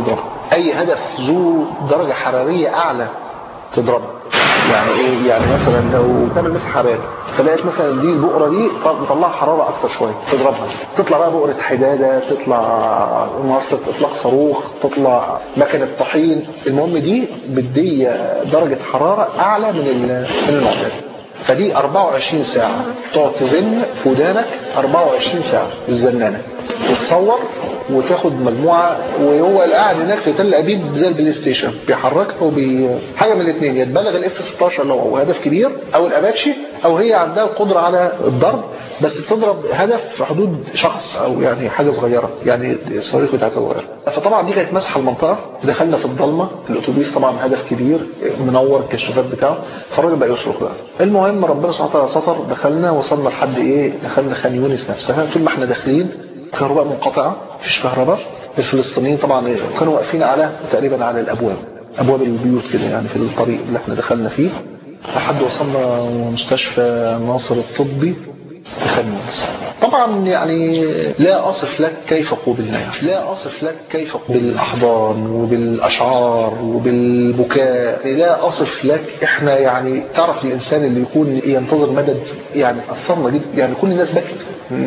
اي هدف ذو درجة حرارية اعلى تضربها. يعني ايه؟ يعني مثلا لو تعمل مسح حراري فلقيت مثلا دي البقرة دي بتطلع حرارة اكتر شوية تضربها، تطلع بقى بقرة حدادة، تطلع منصة اطلاق صاروخ، تطلع مكنة طحين، المهم دي بدي درجة حرارة اعلى من المعتاد. فدي 24 ساعة تقعد تزن في ودانك 24 ساعة الزنانة وتصور وتاخد مجموعة، وهو قاعد هناك في تل أبيب زي البلاي ستيشن بيحركها حاجة من الاثنين، يتبلغ الاف 16 لو هو هدف كبير او الاباتشي، او هي عندها القدرة على الضرب بس بتضرب هدف في حدود شخص او يعني حاجة صغيرة، يعني الصواريخ بتاعتها صغيرة. فطبعا دي كانت مسحة المنطقة، دخلنا في الضلمة، الاتوبيس طبعا هدف كبير منور الكشافات بتاعه، فالراجل بقى يصرخ بقى. المهم ربنا سبحانه وتعالى ستر، دخلنا وصلنا لحد ايه، دخلنا خان يونس نفسها. طول ما احنا داخلين كهرباء منقطعة، مفيش كهرباء. الفلسطينيين طبعا كانوا واقفين على تقريبا على ابواب البيوت كده، يعني في الطريق اللي احنا دخلنا فيه لحد وصلنا مستشفى ناصر الطبي في خان يونس. طبعا يعني لا أصف لك كيف قوبلنا، لا أصف لك كيف بالأحضان وبالأشعار وبالبكاء، لا أصف لك. احنا يعني تعرف الإنسان اللي يكون ينتظر مدد، يعني أثرنا جدا، يعني كل الناس بكت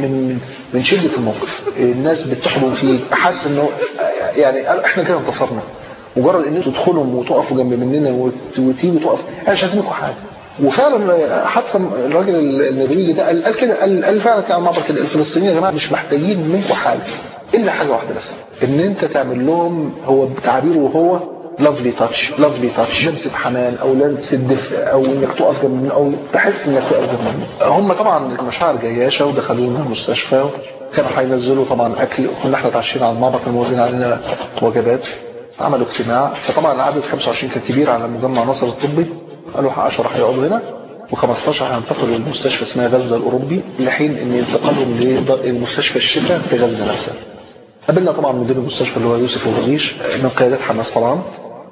من شدة الموقف، الناس بتحضن فيه، حاسس انه يعني احنا كده انتصرنا. مجرد ان انتوا تدخلوا وتقفوا جنب مننا وتيجوا تقف، انا مش عايزينكم حاجه. وفعلا حتى الراجل النرويجي ده قال كده، قال فعلا كده على المعبر كده، الفلسطينيين يا جماعه مش محتاجين منكم حاجه الا حاجه واحده بس، ان انت تعمل لهم، هو بتعبيره وهو لافلي تاتش، لافلي تاتش، لمسه حنان او لمسه دفء او انك تقف جنب او تحس انك تقف جنب. هم طبعا المشاعر جياشه ودخلونا المستشفى، كانوا هينزلوا طبعا اكل، كنا احنا اتعشينا على المعبر، كانوا موزعين علينا وجبات. عملوا اجتماع، فطبعا العدد 25 كان كبير على مجمع ناصر الطبي، قالوا 10 هيقعدوا هنا و15 هينتقلوا للمستشفى اسمها غزة الأوروبي لحين ان ينتقلوا للمستشفى الشفاء في غزة نفسها. قابلنا طبعا مدير المستشفى اللي هو يوسف الغريش من قيادات حماس. طبعا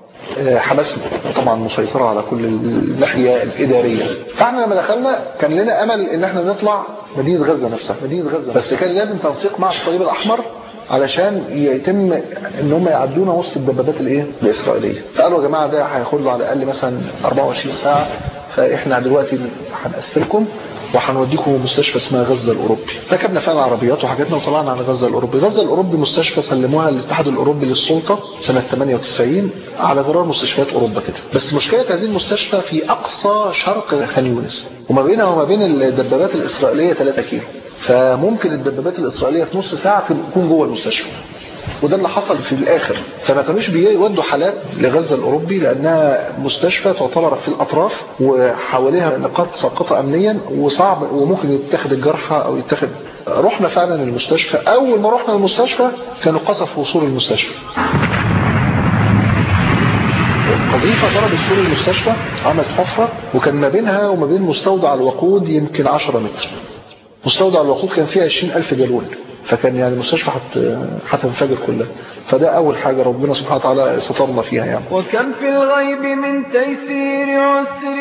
حماس طبعا مسيطرة على كل الناحية الإدارية. فاحنا لما دخلنا كان لنا أمل ان احنا نطلع مدينة غزة نفسها، مدينة غزة، بس كان لازم تنسيق مع الصليب الأحمر علشان يتم ان هم يعدونا وسط الدبابات الايه الاسرائيليه. فقالوا يا جماعه ده هياخد له على الاقل مثلا 24 ساعه، فاحنا دلوقتي هنقسمكم وهنوديكم مستشفى اسمها غزة الأوروبي. ركبنا فعلا عربيات وحاجاتنا وطلعنا على غزة الأوروبي. غزة الأوروبي مستشفى سلموها للاتحاد الأوروبي للسلطة سنة 98 على غرار مستشفيات أوروبا كده. بس مشكلة هذه المستشفى في أقصى شرق خان يونس، وما بينها وما بين الدبابات الإسرائيلية 3 كيلو، فممكن الدبابات الإسرائيلية في نص ساعة تكون جوه المستشفى. وده اللي حصل في الآخر. فما كانوش بيودوا حالات لغزة الأوروبي لأنها مستشفى تعتبر في الأطراف وحواليها نقاط ساقطة أمنيا وصعب وممكن يتخذ الجرحى أو يتخذ. رحنا فعلا المستشفى. أول ما رحنا المستشفى كانوا قصف وصول المستشفى. قذيفة ضربت سور المستشفى، عملت حفرة، وكان ما بينها وما بين مستودع الوقود يمكن 10 متر. مستودع الوقود كان فيها 20,000 جالون، فكان يعني المستشفى هتنفجر كلها. فده أول حاجة ربنا سبحانه وتعالى سترنا فيها يعني. وكم في الغيب من تيسير عسر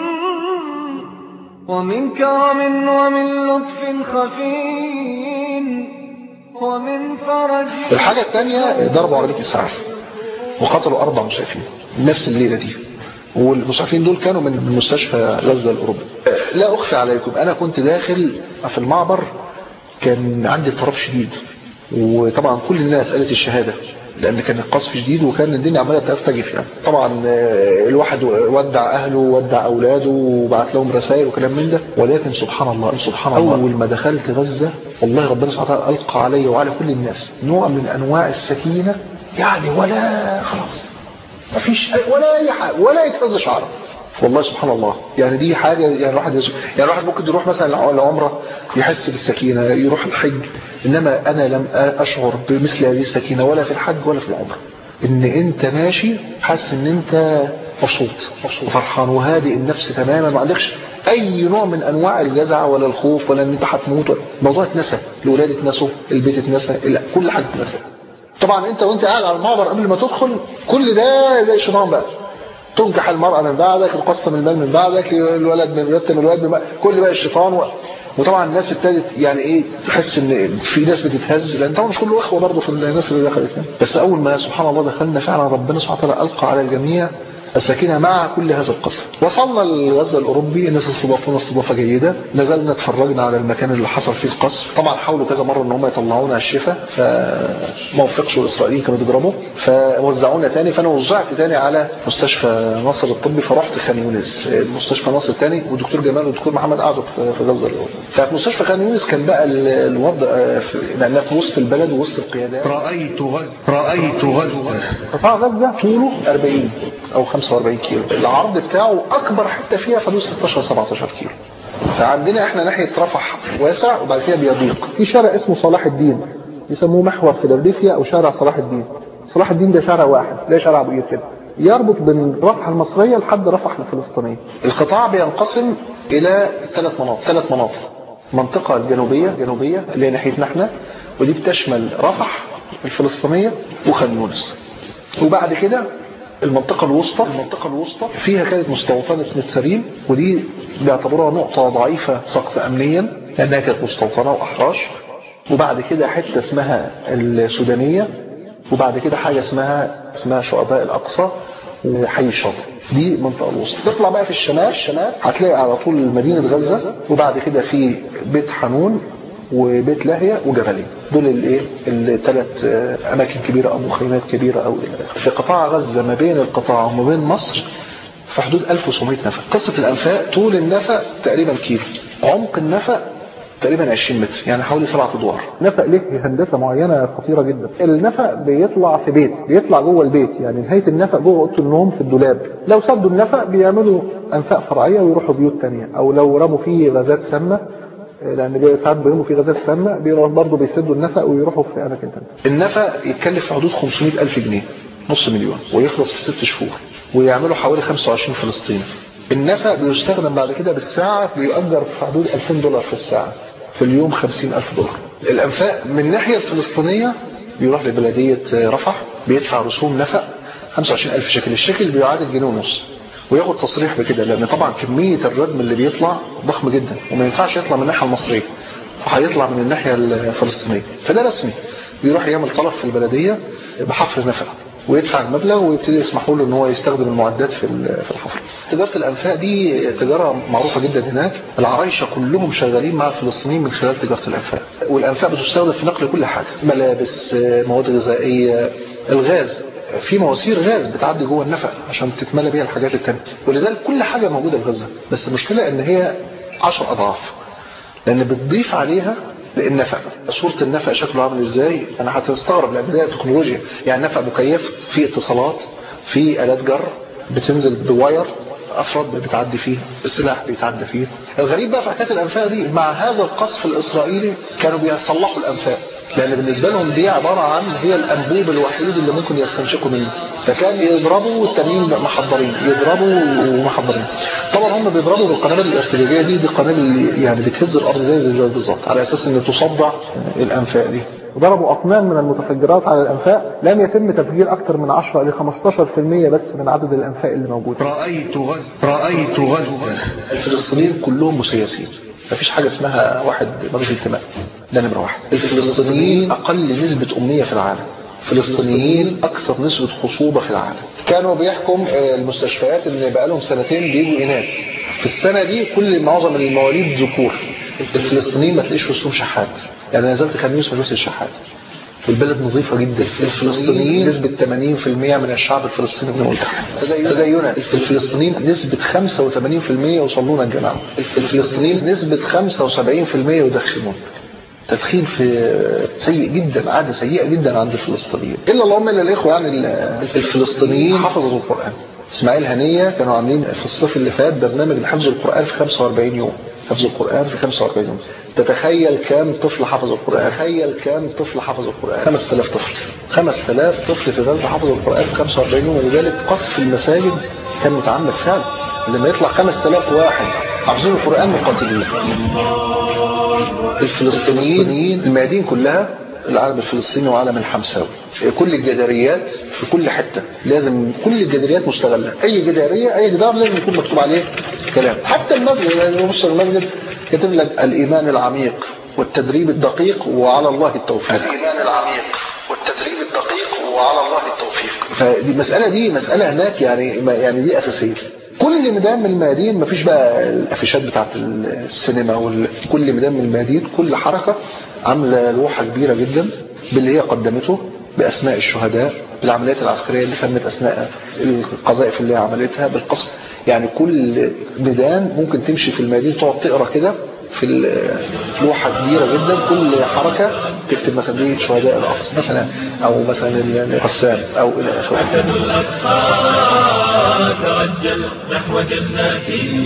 ومن كرم ومن لطف خفي ومن فرج. الحاجة الثانية ضربوا عربية إسعاف وقتلوا 4 مسعفين نفس الليلة دي، والمسعفين دول كانوا من مستشفى غزة الأوروبي. لا أخفي عليكم أنا كنت داخل في المعبر كان عندي اضطراب شديد، وطبعا كل الناس قالت الشهادة لأن كان القصف شديد وكان الدنيا عمالة ترتجف يعني. طبعا الواحد ودع أهله وودع أولاده وبعت لهم رسائل وكلام من ده، ولكن سبحان الله سبحان الله أول ما دخلت غزة والله ربنا سبحانه وتعالى ألقى علي وعلى كل الناس نوع من أنواع السكينة، يعني ولا خلاص ما فيش ولا أي حاجة ولا يتهز شعره والله سبحان الله. يعني دي حاجة يعني الواحد ممكن يروح مثلا العمرة يحس بالسكينة، يروح الحج، إنما أنا لم أشعر بمثل هذه السكينة ولا في الحج ولا في العمرة. إن أنت ماشي حاسس إن أنت مبسوط وفرحان وهادئ النفس تماما، ما عندكش أي نوع من أنواع الجزع ولا الخوف ولا إن أنت هتموت. الموضوع اتنسى، الولاد اتنسوا، البيت اتنسى، كل حاجة اتنسى. طبعا وأنت قاعد على المعبر قبل ما تدخل كل ده زي الشيطان بقى، تنكح المرأة من بعدك، تقسم المال من بعدك، الولد من يتم الولد كل بقى الشيطان وطبعا الناس ابتدت يعني ايه تحس ان في ناس بتتهز، لان طبعا مش كله اخوه برضه في الناس اللي دخلت. بس اول ما سبحان الله دخلنا فعلا ربنا سبحانه وتعالى القى على الجميع السكينه مع كل هذا القصر. وصلنا للغزه الاوروبي، الناس استضافونا استضافه جيده، نزلنا اتفرجنا على المكان اللي حصل فيه القصف. طبعا حاولوا كذا مره ان هم يطلعونا على الشفا فما وفقش، الاسرائيليين كانوا بيضربوا فوزعونا تاني. فانا وزعت تاني على مستشفى ناصر الطبي، فرحت خان يونس مستشفى ناصر تاني، والدكتور جمال والدكتور محمد قعدوا في غزه الاولى. ففي مستشفى خان يونس كان بقى الوضع لانها في وسط البلد ووسط القيادات. رأيت غزة قطاع غزه طوله 40 أو 45 كيلو، العرض بتاعه أكبر حتة فيها حدود 16-17 كيلو. فعندنا احنا ناحية رفح واسع وبعد كده بيضيق. في شارع اسمه صلاح الدين يسموه محور فيلادلفيا أو شارع صلاح الدين. صلاح الدين ده شارع واحد، ده شارع بقير كده يربط بين رفح المصرية لحد رفح الفلسطينية. القطاع بينقسم إلى ثلاث مناطق. منطقة جنوبية اللي هي ناحيتنا احنا، ودي بتشمل رفح الفلسطينية وخان يونس. وبعد كده المنطقة الوسطى فيها كانت مستوطنة نتساريم، ودي بيعتبروها نقطة ضعيفة سقط أمنيا لأنها كانت مستوطنة وأحراش. وبعد كده حتة اسمها السودانية، وبعد كده حاجة اسمها شهداء الأقصى وحي الشاطئ. دي منطقة الوسطى. تطلع بقى في الشمال هتلاقي على طول مدينة غزة، وبعد كده في بيت حنون وبيت لاهية وجبلين. دول الثلاث اماكن كبيرة او مخيمات كبيرة او في قطاع غزة ما بين القطاع وما بين مصر في حدود 1700 نفق. قصة الانفاق طول النفق تقريبا كيلو، عمق النفق تقريبا 20 متر، يعني حوالي 7 ادوار. نفق له هندسة معينة خطيرة جدا. النفق بيطلع في بيت، بيطلع جوه البيت، يعني نهاية النفق جوه اوضه النوم في الدولاب. لو سدوا النفق بيعملوا انفاق فرعية ويروحوا بيوت تانية، او لو رموا فيه غازات سامة، لان ساعات بيرموا في غازات سامه بيروحوا برضه بيسدوا النفق ويروحوا في اماكن ثانيه. النفق يتكلف في حدود 500,000 جنيه، نص مليون، ويخلص في 6 شهور، ويعملوا حوالي 25 فلسطيني. النفق بيستخدم بعد كده بالساعه، بيؤجر في حدود $2000 في الساعه، في اليوم $50,000. الانفاق من الناحيه الفلسطينيه بيروح لبلديه رفح، بيدفع رسوم نفق 25,000 شكل، الشكل بيعادل جنيه ونص، وياخد تصريح بكده، لان طبعا كمية الردم اللي بيطلع ضخم جدا وما ينفعش يطلع من الناحية المصرية، وهيطلع من الناحية الفلسطينية. فده رسمي، بيروح يعمل طلب في البلدية بحفر نفق ويدفع المبلغ ويبتدي يسمحوا له ان هو يستخدم المعدات في الحفر. تجارة الانفاق دي تجارة معروفة جدا هناك، العرايشة كلهم شغالين مع الفلسطينيين من خلال تجارة الانفاق. والانفاق بتستخدم في نقل كل حاجة، ملابس، مواد غذائية، الغاز، في مواسير غاز بتعدي جوه النفق عشان تتملى بيها الحاجات التانية. ولذلك كل حاجة موجودة في غزة، بس المشكلة ان هي 10 اضعاف، لان بتضيف عليها النفق. صورة النفق شكله عامل ازاي انا هتستغرب، لان ده تكنولوجيا. يعني نفق مكيف، في اتصالات، في آلات جر بتنزل بواير، افراد بتعدي فيه، السلاح بيتعدى فيه. الغريب بقى في حكايه الانفاق دي، مع هذا القصف الاسرائيلي كانوا بيصلحوا الانفاق، لان بالنسبه لهم دي عباره عن هي الانبوب الوحيد اللي ممكن يستنشقوا منه. فكان يضربوا والتانيين محضرين، يضربوا ومحضرين. طبعا هم بيضربوا بالقنابل الارتجاجيه دي قنابل يعني بتهز الارض زي بالظبط، على اساس ان تصدع الانفاق دي. ضربوا أطنان من المتفجرات على الأنفاق، لم يتم تفجير أكثر من 10 إلى 15% بس من عدد الأنفاق اللي موجود. رأيت غزة. الفلسطينيين كلهم مسيسين، مفيش حاجة اسمها واحد ملوش انتماء، ده نمرة واحد. الفلسطينيين أقل نسبة أمية في العالم، الفلسطينيين أكثر نسبة خصوبة في العالم. كانوا بيحكم المستشفيات إن بقالهم سنتين بيجوا إناث، في السنة دي معظم المواليد ذكور. الفلسطينيين ما تلاقيش وسطهم شحات، يعني نزلت خان يونس ما شفتش الشحات. البلد نظيفة جدا. الفلسطينيين نسبة 80% من الشعب الفلسطيني ملتحي تدينا. الفلسطينيين نسبة 85% يصلون الجماعة. الفلسطينيين نسبة 75% يدخنون. تدخين في سيء جدا، عادة سيئة جدا عند الفلسطينيين. إلا اللهم إلا الإخوة، يعني الفلسطينيين حفظوا القرآن. اسماعيل هنية كانوا عاملين في الصيف اللي فات برنامج لحفظ القرآن في 45 يوم. حفظ القرآن في 45 يوم. تتخيل كام طفل حفظ القرآن؟ 5000 طفل. 5000 طفل في غزة حفظوا القرآن في 45 يوم. ولذلك قصف المساجد كان متعمد فعلا، لما يطلع 5000 واحد حافظين القرآن مقاتلين. الفلسطينيين الميادين كلها، العالم الفلسطيني وعالم الحمساوي، كل الجداريات في كل حتة لازم كل الجداريات مستغلة. اي جدارية، اي جدار لازم يكون مكتوب عليه كلام. حتى المسجد، يعني نبص المسجد كتب لك الإيمان العميق والتدريب الدقيق وعلى الله التوفيق. الإيمان العميق والتدريب الدقيق وعلى الله التوفيق. فدي مسألة هناك يعني دي أساسية. كل ميدان من الميادين، مفيش بقى الافيشات بتاعت السينما كل ميدان من الميادين كل حركة عاملة لوحة كبيرة جدا باللي هي قدمته، بأسماء الشهداء، بالعمليات العسكرية اللي تمت أثناء القذائف اللي هي عملتها، بالقصف. يعني كل ميدان ممكن تمشي في الميادين تقعد تقرأ كده في لوحة كبيرة جدا، كل حركة تكتب مثلا دي شهداء الأقصى مثلا، أو مثلا القسام أو إلى آخره. ترجل نحو جنات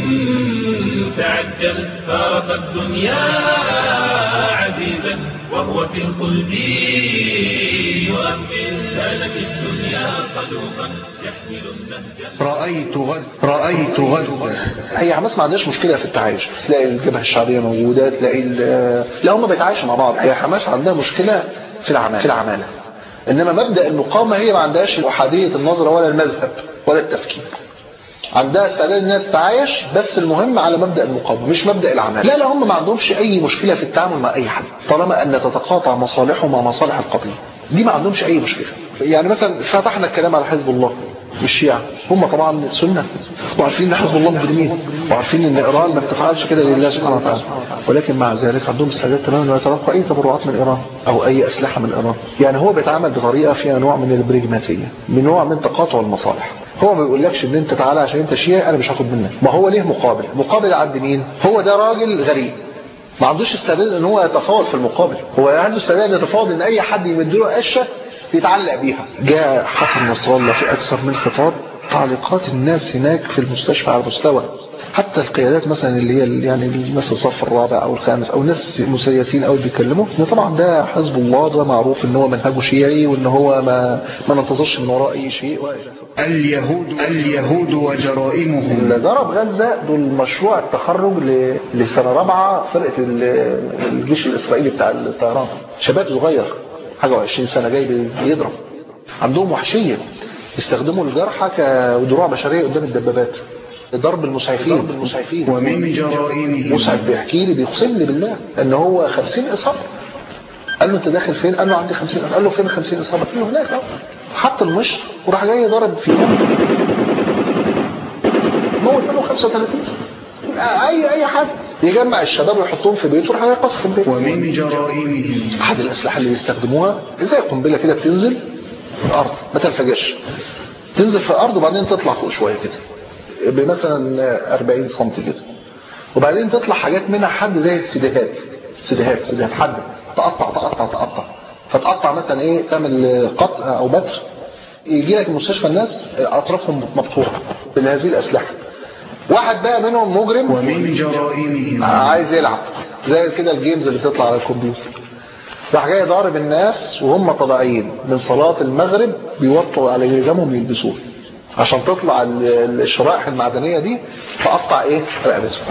تعجل، فارق الدنيا عزيزا وهو في الخلد يؤمن، كان في الدنيا صدوقا يحمل النهج. رأيت غزة. هي حماس ما عندهاش مشكلة في التعايش، تلاقي الجبهة الشعبية موجودة، تلاقي لا هم بيتعايشوا مع بعض. هي حماس عندها مشكلة في العمالة، إنما مبدأ المقاومة هي ما عندهاش أحادية النظرة ولا المذهب ولا التفكير. عندها استعداد انها تتعايش، بس المهم على مبدأ المقاومة مش مبدأ العمل. لا هم ما عندهمش اي مشكلة في التعامل مع اي حد طالما ان تتقاطع مصالحه مع مصالح القضية. دي ما عندهمش اي مشكلة. يعني مثلا فتحنا الكلام على حزب الله والشيعة، هم طبعا سنة وعارفين ان حزب الله مجرمين، وعارفين ان ايران ما بتفعلش كده لله سبحانه وتعالى، ولكن مع ذلك عندهم استعداد تماما انه يتلقى اي تبرعات من ايران او اي اسلحة من ايران. يعني هو بيتعامل بطريقة فيها نوع من البريجماتية، من نوع من تقاطع المصالح. هو ما بيقولكش ان انت تعالى عشان انت شيعي انا مش هاخد منك، ما هو ليه مقابل عند مين؟ هو ده راجل غريب ما عندوش استعداد ان هو يتفاوض في المقابل، هو عنده استعداد يتفاوض ان اي حد يمدله قشه يتعلق بيها. جاء حسن نصر الله في اكثر من خطاب تعليقات الناس هناك في المستشفى على المستوى، حتى القيادات مثلا اللي هي يعني مثلا الصف الرابع او الخامس او الناس مسيسين او بيتكلموا ان طبعا ده حزب الله، ده معروف ان هو منهجه شيعي وان هو ما ننتظرش من وراء اي شيء. اليهود وجرائمهم. اللي ضرب غزة دول مشروع التخرج لسنة رابعة فرقة الجيش الإسرائيلي بتاع الطيران، شباب صغير حاجة 20 سنة جاي بيضرب، عندهم وحشية، يستخدموا الجرحى كدروع بشرية قدام الدبابات، ضرب المسعفين. ومن جرائمهم مسعف بيحكي لي بيقسم لي بالله ان هو 50 إصابة. قال له انت داخل فين؟ قال له عندي 50 إصابة. قال له فين 50 إصابة؟ قال له هناك اهو. حط المشط وراح جاي ضرب فيه موت منه 35. اي حد يجمع الشباب ويحطهم في بيته وراح يقصف في البيت. ومن جرائمهم احد الاسلحه اللي بيستخدموها زي قنبله كده، بتنزل في الارض ما تنفجرش، تنزل في الارض وبعدين تطلع فوق شويه كده بمثلا 40 سم كده، وبعدين تطلع حاجات منها حد زي السديهات حد تقطع فتقطع مثلا ايه، تعمل قطع او بتر، يجي لك المستشفى الناس اطرافهم مبتوره بهذه الاسلحه. واحد بقى منهم مجرم ومن جرائمهم عايز يلعب زي كده الجيمز اللي بتطلع على الكمبيوتر، راح جاي ضارب الناس وهم طالعين من صلاه المغرب بيوطوا على جزمهم يلبسوه عشان تطلع الشرائح المعدنيه دي، فقطع ايه رقبتهم.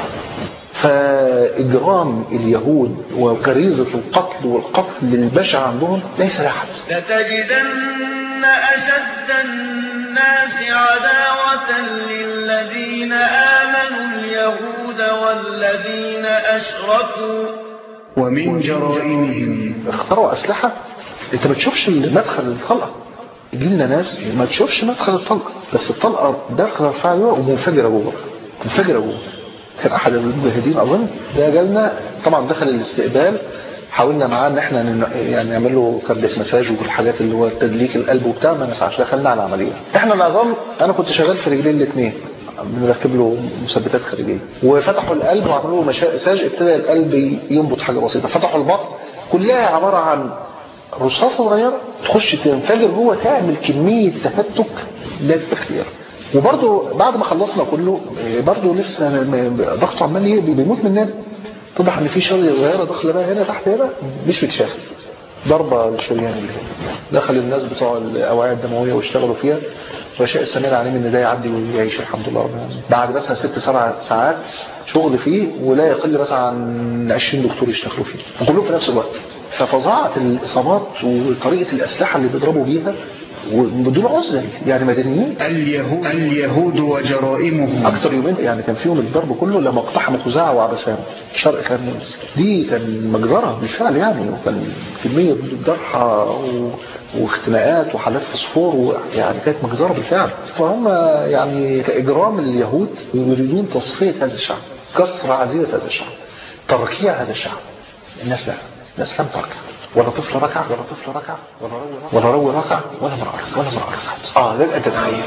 فإجرام اليهود وغريزة القتل البشع عندهم ليس لا حد. لتجدن أشد الناس عداوة للذين آمنوا اليهود والذين أشركوا. ومن جرائمهم اخترعوا أسلحة انت ما تشوفش مدخل الطلقة، جيلنا ناس ما تشوفش مدخل الطلقة، بس الطلقة داخله فعلا ومنفجرة جوه. كان احد المجاهدين اظن ده جالنا طبعا، دخل الاستقبال، حاولنا معاه ان احنا يعني نعمل له كاردياك مساج والحاجات اللي هو تدليك القلب وبتاع، ما نفعش، دخلنا على العمليه. احنا العظام انا كنت شغال في رجلين الاثنين بنركب له مثبتات خارجيه، وفتحوا القلب وعملوا له مساج، ابتدى القلب ينبض حاجه بسيطه، فتحوا البطن كلها عباره عن رصاصه صغيره تخش تنفجر جوه، تعمل كميه تفتك لا تخيل. وبرضه بعد ما خلصنا كله برضه لسه ضغطه عمال بيموت مننا. طبعا ان في شريه صغيره داخله بقى هنا تحت هنا مش بتشاف، ضربه الشريان اللي هنا دخل الناس بتوع الاوعيه الدمويه واشتغلوا فيها، وشاء السميع عليهم ان ده يعدي ويعيش الحمد لله رب العالمين. بعد مثلا 6-7 ساعات شغل فيه، ولا يقل مثلا عن 20 دكتور يشتغلوا فيه وكلهم في نفس الوقت. ففظاعه الاصابات وطريقه الاسلحه اللي بيضربوا بيها وبدون عزل يعني مدنيين. اليهود وجرائمهم اكتر يومين يعني كان فيهم الضرب كله لما اقتحموا خزاعة وعبسان شرق خان يونس. دي كان مجزرة بالفعل يعني، وكان كمية جرحى واختناقات وحالات فسفور يعني كانت مجزرة بالفعل. فهم يعني كإجرام اليهود يريدون تصفية هذا الشعب، كسر عزيمة هذا الشعب، تركيع هذا الشعب. الناس لا، الناس لم تركع، ولا طفل ركع ولا روي ركع ولا مرأة ركعت. لن أتتخيل.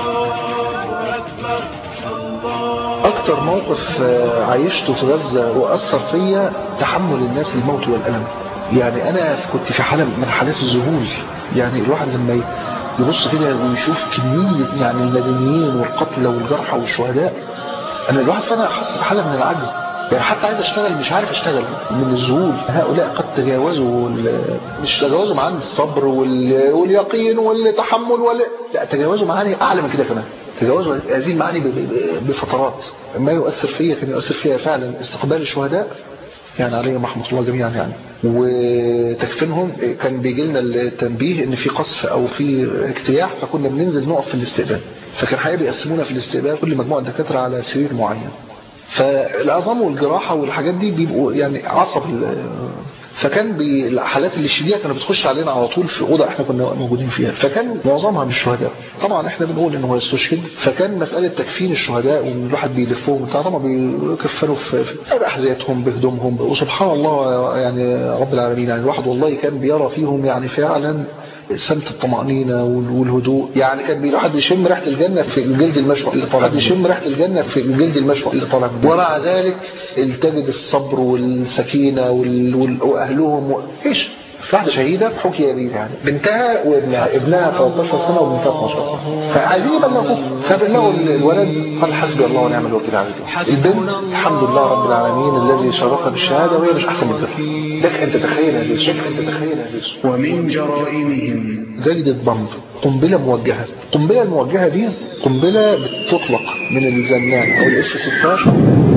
أكتر موقف عايشته في غزة وأثر فيا تحمل الناس الموت والألم. يعني أنا كنت في حالة من حالات الذهول. يعني الواحد لما يبص كده ويشوف كمية يعني المدنيين والقتلى والجرحى والشهداء، أنا الواحد فعلا حس بحالة من العجز. يعني حتى عايز اشتغل مش عارف اشتغل من الذهول. هؤلاء قد تجاوزوا مش تجاوزوا معاني الصبر واليقين والتحمل لا، تجاوزوا معاني اعلى من كده كمان. تجاوزوا هذه المعاني بفترات. ما يؤثر فيا كان يؤثر فيا فعلا استقبال الشهداء يعني عليهم رحمة الله جميعا يعني، وتكفينهم. كان بيجي لنا التنبيه ان في قصف او في اجتياح، فكنا بننزل نقف في الاستقبال. فكان حقيقة بيقسمونا في الاستقبال كل مجموعة دكاترة على سرير معين. فالعظام والجراحة والحاجات دي بيبقوا يعني عصب. فكان بالحالات اللي الشديدة كانوا بتخش علينا على طول في أوضة احنا كنا موجودين فيها، فكان معظمها مش شهداء. طبعا احنا بنقول انه هو يستشهد، فكان مسألة تكفين الشهداء وان الواحد بيلفوهم طبعا بيكفنوا في بأحذيتهم بهدومهم. وسبحان الله يعني رب العالمين، يعني الواحد والله كان بيرى فيهم يعني فعلا سمت الطمأنينة والهدوء. يعني كان الواحد يشم ريحة الجنة في الجلد المشوى اللي طالع، يشم ريحة الجنة في الجلد المشوى اللي طالع. ومع ذلك التجد الصبر والسكينة وأهلهم إيش. واحدة شهيدة حكي بيه يعني بنتها وابنها 13 سنة وبنتها 12 سنة، فعايزين يبلغوا. فبلغوا الولد قال حسبي الله ونعم الوكيل عليه. البنت الحمد لله رب العالمين الذي شرفها بالشهادة وهي مش أحسن من كده. لك أن تتخيل هذه الشيء. ومن جرائمهم جلدة بمب، قنبلة موجهة. القنبلة الموجهة دي قنبلة بتطلق من الزنان أو الF-16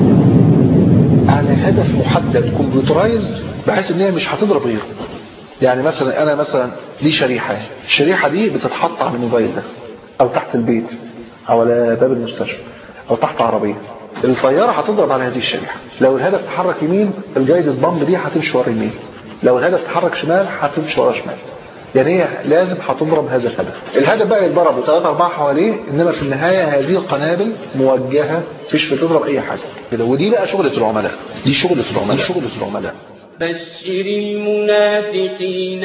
على هدف محدد كمبيوترايزد، بحيث ان هي مش هتضرب غيره. يعني مثلا انا لي شريحة، الشريحة دي بتتحط على الموبايل ده او تحت البيت او على باب المستشفى او تحت عربية. الطيارة هتضرب على هذه الشريحة. لو الهدف تحرك يمين الجايدة بامب دي هتمشي ورا يمين، لو الهدف تحرك شمال هتمشي ورا شمال. يعني هي لازم هتضرب هذا الهدف بقى يتضرب 3-4 حواليه، انما في النهاية هذه القنابل موجهة مش بتضرب اي حاجة كده. ودي بقى شغلة العملاء، دي شغلة العملاء. بشر المنافقين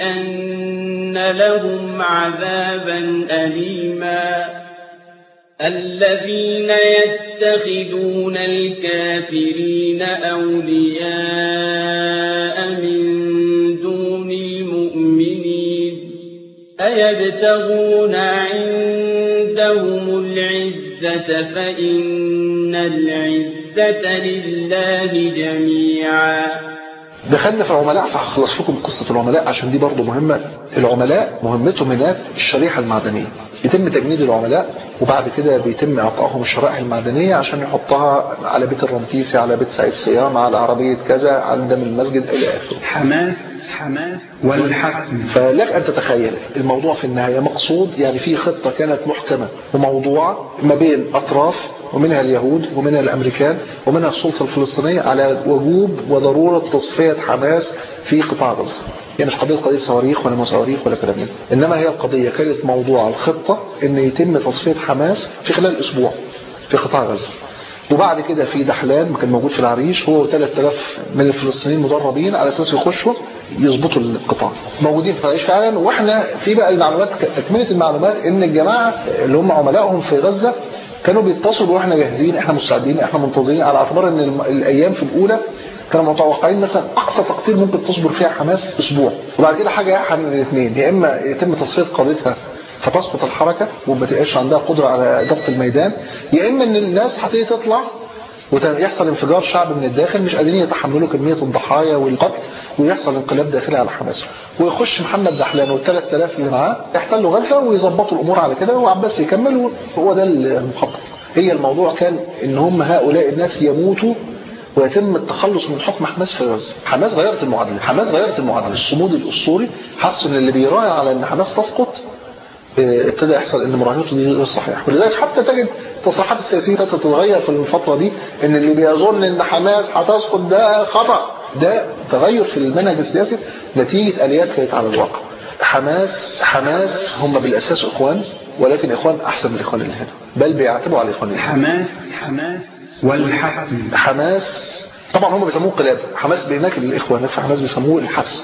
بأن لهم عذابا أليما الذين يتخذون الكافرين أولياء من دون المؤمنين أيبتغون عندهم العزة فإن العزة لله جميعا. دخلنا في العملاء، فهخلص لكم قصة العملاء عشان دي برضو مهمة. العملاء مهمتهم هناك الشريحة المعدنية، يتم تجنيد العملاء وبعد كده بيتم اعطائهم الشرائح المعدنية عشان يحطها على بيت الرمكيسي، على بيت سعيد صيام، على عربية كذا، على دم المسجد الى اخره. حماس والحسم. فلك ان تتخيل الموضوع في النهاية مقصود، يعني في خطة كانت محكمة وموضوعة ما بين اطراف، ومنها اليهود ومنها الامريكان ومنها السلطة الفلسطينية، على وجوب وضرورة تصفية حماس في قطاع غزة. يعني مش قضية صواريخ ولا مصواريخ ولا كلام من، انما هي القضية كانت موضوع الخطة ان يتم تصفية حماس في خلال اسبوع في قطاع غزة. وبعد كده في دحلان كان موجود في العريش هو 3000 من الفلسطينيين مدربين على اساس يخشوا يظبطوا القطاع، موجودين في العريش فعلا. واحنا في بقى المعلومات، تكملة المعلومات، ان الجماعة اللي هم عملائهم في غزة كانوا بيتصلوا واحنا جاهزين، احنا مستعدين، احنا منتظرين، على اعتبار ان الايام في الاولى كانوا متوقعين مثلا اقصى تقدير ممكن تصبر فيها حماس اسبوع، وبعد كده حاجه احد من الاثنين، يا اما يتم تصفيه قادتها فتسقط الحركه وما تبقاش عندها قدره على ضبط الميدان، يا اما ان الناس هتيجي تطلع ويحصل انفجار شعبي من الداخل مش قادرين يتحملوا كميه الضحايا والقتل، ويحصل انقلاب داخلي على حماس، ويخش محمد دحلان وال3000 اللي معاه يحتلوا غزه ويظبطوا الامور على كده، وعباس يكمل. هو ده المخطط. هي الموضوع كان ان هم هؤلاء الناس يموتوا ويتم التخلص من حكم حماس في غزة. حماس غيرت المعادلة، الصمود الأسطوري حسوا ان اللي بيراهن على ان حماس تسقط ابتدى يحصل ان مراهنته دي غير صحيحه. ولذلك حتى تجد تصريحات السياسيين تتغير في الفتره دي، ان اللي بيظن ان حماس هتسقط ده خطا، ده تغير في المنهج السياسي نتيجه اليات كانت على الواقع. حماس هم بالاساس اخوان، ولكن اخوان احسن من الاخوان اللي هنا، بل بيعتبروا على الاخوان. حماس والحسم. حماس طبعا هم بيسموه انقلاب، حماس هناك الاخوان، في حماس بيسموه الحسم.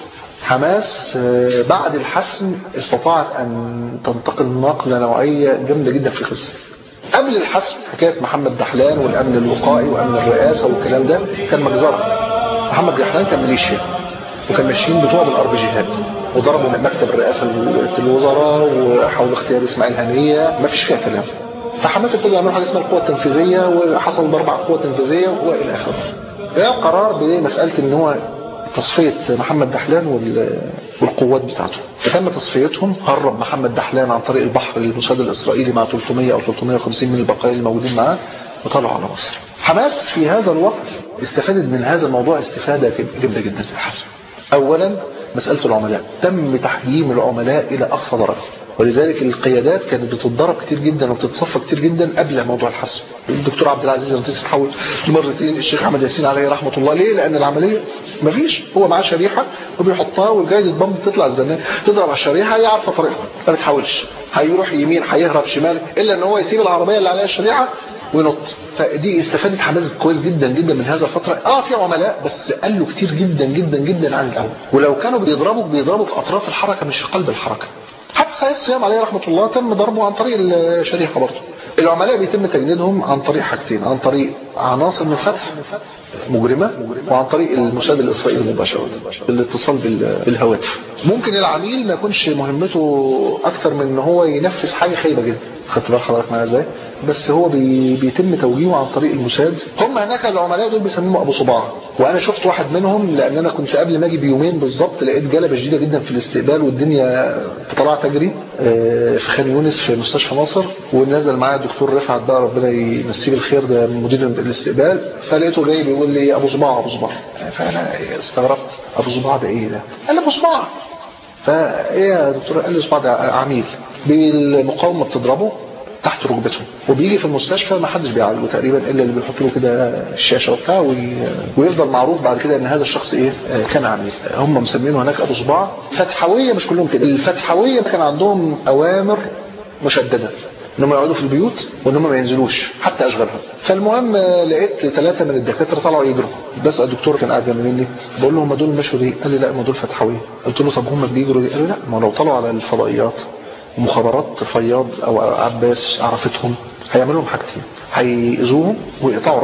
حماس بعد الحسم استطاعت ان تنتقل نقله نوعيه جامده جدا في القصه. قبل الحسم حكايه محمد دحلان والامن الوقائي وامن الرئاسه والكلام ده كان مجزره. محمد دحلان كان ميليشيا، وكان ماشيين بتوع بالارض جهاد، وضربوا مكتب الرئاسه الوزراء وحاولوا اختيار اسماعيل هنيه، ما فيش فيها كلام. فحماس ابتدوا يعملوا حاجه اسمها القوه التنفيذيه، وحصل ضرب على القوه التنفيذيه والى اخره. جاء قرار بمساله ان هو تصفيه محمد دحلان والقوات بتاعته، فتم تصفيتهم. هرب محمد دحلان عن طريق البحر للموساد الاسرائيلي مع 300 او 350 من البقايا الموجودين معاه، وطلعوا على مصر. حماس في هذا الوقت استفادت من هذا الموضوع استفاده جامده جدا في الحسم. اولا مساله العملاء، تم تحجيم العملاء الى اقصى درجه، ولذلك القيادات كانت بتتضرب كتير جدا وبتتصفى كتير جدا قبل موضوع الحسم. الدكتور عبد العزيز رنتيس حاول مرتين، الشيخ احمد ياسين عليه رحمه الله. ليه؟ لان العمليه مفيش، هو معاه شريحه وبيحطها، والجايزه بامب تطلع الزنان تضرب على الشريحه، هي عارفه طريقها ما بتحاولش، هيروح يمين هيهرب شمال، الا ان هو يسيب العربيه اللي عليها الشريحه وينط. فدي استفادت حماس كويس جدا جدا من هذا الفتره. في عملاء بس قالوا كتير جدا جدا جدا عن الاول، ولو كانوا بيضربوا في اطراف الحركه مش في قلب الحركه. حتى سيد الصيام عليه رحمه الله تم ضربه عن طريق الشريحه برضه. العملاء بيتم تجنيدهم عن طريق حاجتين، عن طريق عناصر من فتح مجرمه، وعن طريق الموساد الاسرائيلي مباشره بالاتصال بالهواتف. ممكن العميل ما يكونش مهمته اكثر من ان هو ينفذ حاجه خايبه جدا، خدت بال حضرتك معايا ازاي؟ بس هو بيتم توجيهه عن طريق الموساد. هم هناك العملاء دول بيسموهم ابو صباع، وانا شفت واحد منهم، لان انا كنت قبل ما اجي بيومين بالظبط لقيت جلبه شديده جدا في الاستقبال، والدنيا طلعت اجري في خان يونس في مستشفى مصر، ونزل معايا الدكتور رفعت بقى ربنا يمسيه بالخير، ده مدير الاستقبال. فلقيته جاي بيقول لي ابو صباع ابو صباع، فانا استغربت ابو صباع ده ايه ده؟ قال لي ابو صباع. فايه يا دكتور؟ قال لي صباع ده عميل بالمقاومه بتضربه تحت ركبتهم، وبيجي في المستشفى ما حدش بيعالجه تقريبا الا اللي بيحط له كده الشاشه وبتاع، ويفضل معروف بعد كده ان هذا الشخص ايه كان عميل. هم مسمينه هناك ابو صباع. فتحويه مش كلهم كده، الفتحويه كان عندهم اوامر مشدده انهم يقعدوا في البيوت وانهم ما ينزلوش حتى اشغالهم. فالمهم لقيت 3 من الدكاتره طلعوا يجروا، بس الدكتور كان قاعد جنب مني، بقول له هم دول مشوا ليه؟ قال لي لا هم دول فتحويه. قلت له طب هم بيجروا ليه؟ قال لي لا ما لو طلعوا على الفضائيات ومخابرات فياض او عباس عرفتهم هيعملوا لهم حاجتين، هيأذوهم ويقطعوا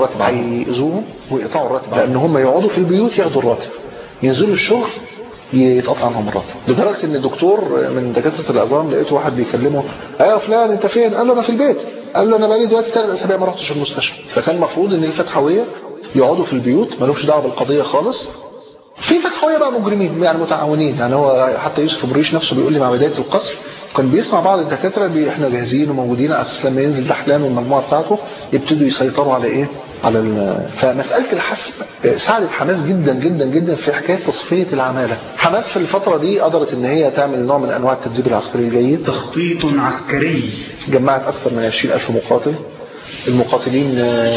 الراتب، لان هم يقعدوا في البيوت ياخدوا الراتب، ينزلوا الشغل يتقطع عنهم الراتب. لدرجه ان الدكتور من دكاتره العظام لقيته واحد بيكلمه، يا فلان انت فين؟ قال له انا في البيت. قال له انا بقالي دلوقتي 3 أسابيع ما رحتش المستشفى. فكان المفروض ان الفتحويه يقعدوا في البيوت ما لهمش دعوه بالقضيه خالص. في فتحويه بقى مجرمين يعني متعاونين، يعني هو حتى يوسف بريش نفسه بيقول لي مع بدايه القصر كان بيسمع بعض الدكاتره احنا جاهزين وموجودين على اساس لما ينزل دحلان والمجموعه بتاعته يبتدوا يسيطروا على ايه؟ فمساله الحسم ساعدت حماس جدا جدا جدا في حكايه تصفيه العماله. حماس في الفتره دي قدرت ان هي تعمل نوع من انواع التدريب العسكري الجيد، تخطيط عسكري. جمعت اكثر من 20,000 مقاتل. المقاتلين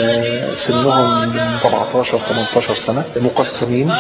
سنهم 17 18 سنه، مقسمين.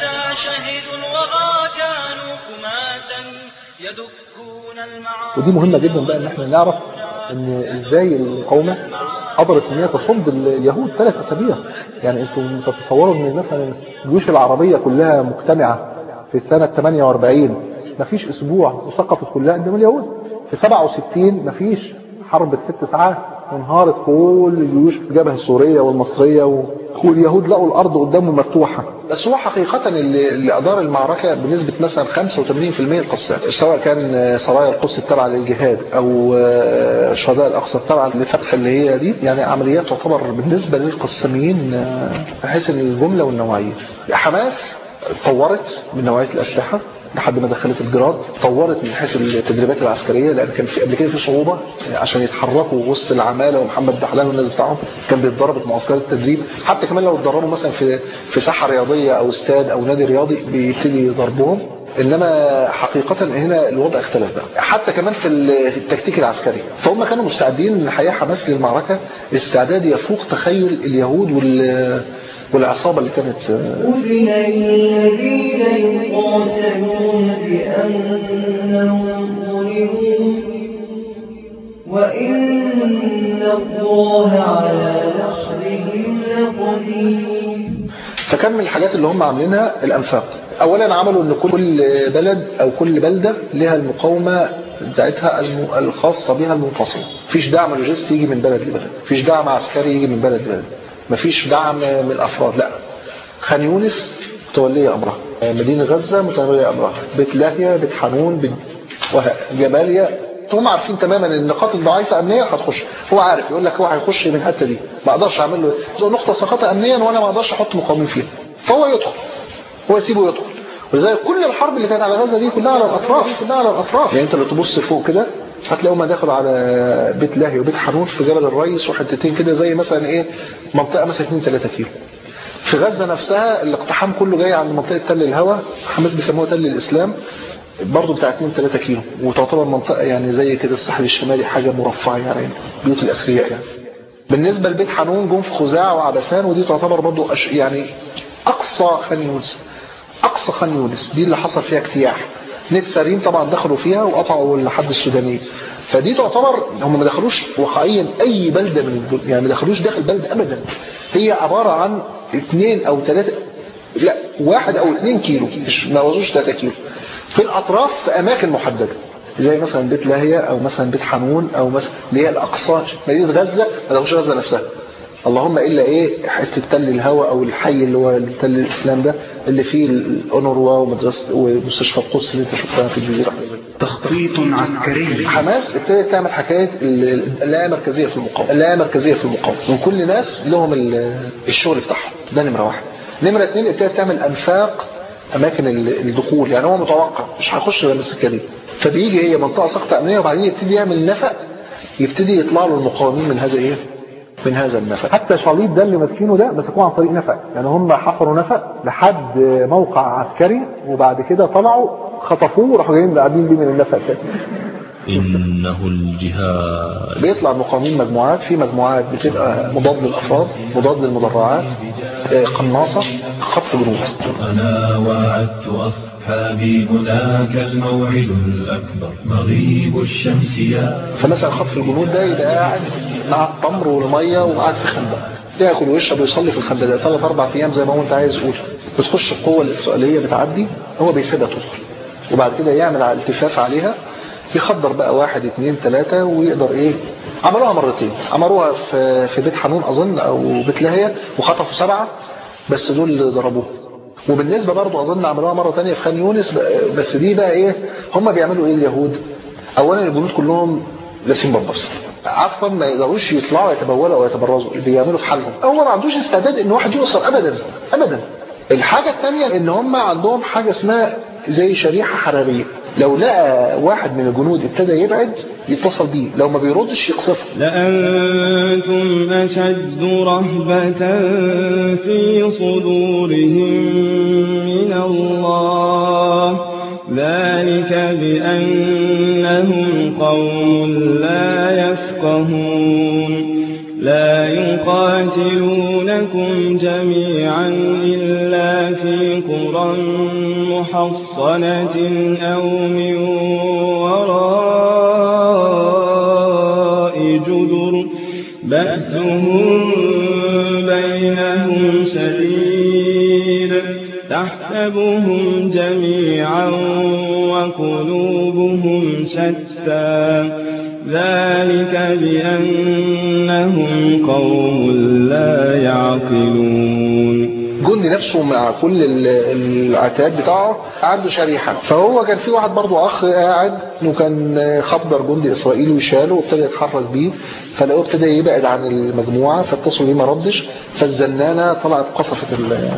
ودي مهمة جدا بقى ان احنا نعرف ان ازاي المقاومة قدرت ان هي تصد اليهود 3 أسابيع. يعني انتم تتصوروا ان مثلا الجيوش العربية كلها مجتمعة في سنة 48 مفيش اسبوع وسقطت كلها قدام اليهود. في 67 مفيش حرب ال6 ساعات وانهارت كل الجيوش في الجبهة السورية والمصرية واليهود لقوا الارض قدامهم مفتوحة. بس هو حقيقة اللي ادار المعركة بنسبة مثلا 85% القسام، سواء كان سرايا القدس التابعة للجهاد او شهداء الاقصى التابعة لفتح اللي هي دي، يعني عمليات تعتبر بالنسبة للقساميين بحيث الجملة والنوعية. حماس طورت من نوعية الاسلحة لحد ما دخلت الجراد، طورت من حيث التدريبات العسكريه، لان كان في قبل كده في صعوبه عشان يتحركوا وسط العماله ومحمد دحلان والناس بتاعهم كان بيتدرب في معسكرات التدريب. حتى كمان لو اتدربوا مثلا في ساحه رياضيه او استاد او نادي رياضي بيبتدي ضربهم. انما حقيقة هنا الوضع اختلف بقى، حتى كمان في التكتيك العسكري. فهم كانوا مستعدين الحقيقة حماس للمعركة استعداد يفوق تخيل اليهود والعصابة اللي كانت. أذن الذين يقاتلون بأنهم ظلموا وإن الله على نصرهم لقدير. فكان من الحاجات اللي هم عاملينها الأنفاق. أولا عملوا أن كل بلد أو كل بلدة لها المقاومة بتاعتها الخاصة بها المنفصلة. مفيش دعم لوجستي يجي من بلد لبلد، مفيش دعم عسكري يجي من بلد لبلد، مفيش دعم من الأفراد. لا، خان يونس متولية أمرها، مدينة غزة متولية أمرها، بيت لاهيا، بيت حنون، جباليا. هم عارفين تماما ان النقاط الضعيفه امنيا هتخش. هو عارف يقول لك هو هيخش من الحته دي، ما اقدرش اعمل له نقطه سقطه امنيا وانا ما اقدرش احط مقاومين فيها، فهو يدخل، هو يسيبه يدخل. ولذلك كل الحرب اللي كانت على غزه دي كلها على الاطراف. يعني انت لو تبص فوق كده هتلاقيهم دخلوا على بيت لاهي وبيت حنون في جبل الريس وحتتين كده زي مثلا ايه منطقه مثلا 2-3 كيلو. في غزه نفسها الاقتحام كله جاي عند منطقه تل الهوى، حماس بيسموها تل الاسلام، برضه بتاع 2-3 كيلو، وتعتبر منطقة يعني زي كده الساحل الشمالي، حاجة مرفعة يعني بيوت الأثرياء يعني. بالنسبة لبيت حنون جم في خزاع وعبسان، ودي تعتبر برضه يعني أقصى خان يونس دي اللي حصل فيها اجتياح. نتسارين طبعا دخلوا فيها وقطعوا الحد السوداني. فدي تعتبر هم ما دخلوش واقعيا أي بلدة يعني ما دخلوش داخل بلدة أبدا. هي عبارة عن 2 أو 3 لا 1 أو 2 كيلو، مش ما وصلوش 3 كيلو في الأطراف في أماكن محددة، زي مثلا بيت لاهيا أو مثلا بيت حنون أو مثلا اللي هي الأقصى مدينة غزة. ما دخلوش غزة نفسها، اللهم إلا إيه حتة تل الهوى أو الحي اللي هو تل الإسلام ده اللي فيه الأونروا ومستشفى القدس اللي أنت شفتها في الجزيرة. تخطيط عسكري. حماس ابتدت تعمل حكاية اللا مركزية في المقاومة، من كل ناس لهم الشغل بتاعهم. ده نمرة 1. نمرة 2 ابتدت تعمل أنفاق أماكن الدخول. يعني هو متوقع مش هيخش غير السكة دي، فبيجي هي منطقة سقط أمنية وبعدين يبتدي يعمل نفق، يبتدي يطلع له المقاومين من هذا النفق. حتى شاليط ده اللي ماسكينه ده مسكوه عن طريق نفق، يعني هم حفروا نفق لحد موقع عسكري وبعد كده طلعوا خطفوه وراحوا جايين قاعدين بيه من النفق الثاني. إنه الجهاد. بيطلع المقاومين مجموعات، في مجموعات بتبقى مضاد للأفراد، مضاد للمدرعات، قناصة، خطف جنود. أنا وعدت أصحابي هناك الموعد الأكبر مغيب الشمس يا. فمثلا خطف الجنود ده يبقى قاعد مع التمر والمية وقاعد في خندق، ياكل ويشرب ويصلي في الخندق ده 3-4 أيام زي ما هو انت عايز تقول. بتخش القوة الإسرائيلية بتعدي، هو بيسيبها تدخل وبعد كده يعمل على التفاف عليها، يخدر بقى 1 2 3 ويقدر ايه. عملوها مرتين، عملوها في بيت حنون اظن او بيت لاهيا وخطفوا 7 بس دول اللي ضربوه. وبالنسبة برضو اظن عملوها مرة تانية في خان يونس، بس دي بقى ايه هم بيعملوا ايه اليهود. اولا الجنود كلهم لاسين بمبرص، عفوا ما يقدروش يطلعوا يتبولوا او يتبرزوا، اللي بيعملوا في حالهم. هو ما عندوش استعداد ان واحد يؤثر ابدا. الحاجة الثانية ان هم عندهم حاجة اسمها زي شريحة حرارية، لو لقى واحد من الجنود ابتدى يبعد يتصل بيه، لو ما بيردش يقصفه. لأنتم أشد رهبة في صدورهم من الله، ذلك بأنهم قوم لا يفقهون. لا يقاتلونكم جميعا إلا في قرى محصنة أو من وراء جدر بأسهم بينهم شديد تحسبهم جميعا وقلوبهم شتى ذلك بأنهم قوم لا يعقلون. جندي نفسه مع كل العتاد بتاعه عنده شريحة، فهو كان في واحد برضو أخ قاعد وكان خبر جندي إسرائيلي وشاله وابتدى يتحرك بيه، فلقوه ابتدى يبعد عن المجموعة فاتصلوا بيه ما ردش، فالزنانة طلعت قصفت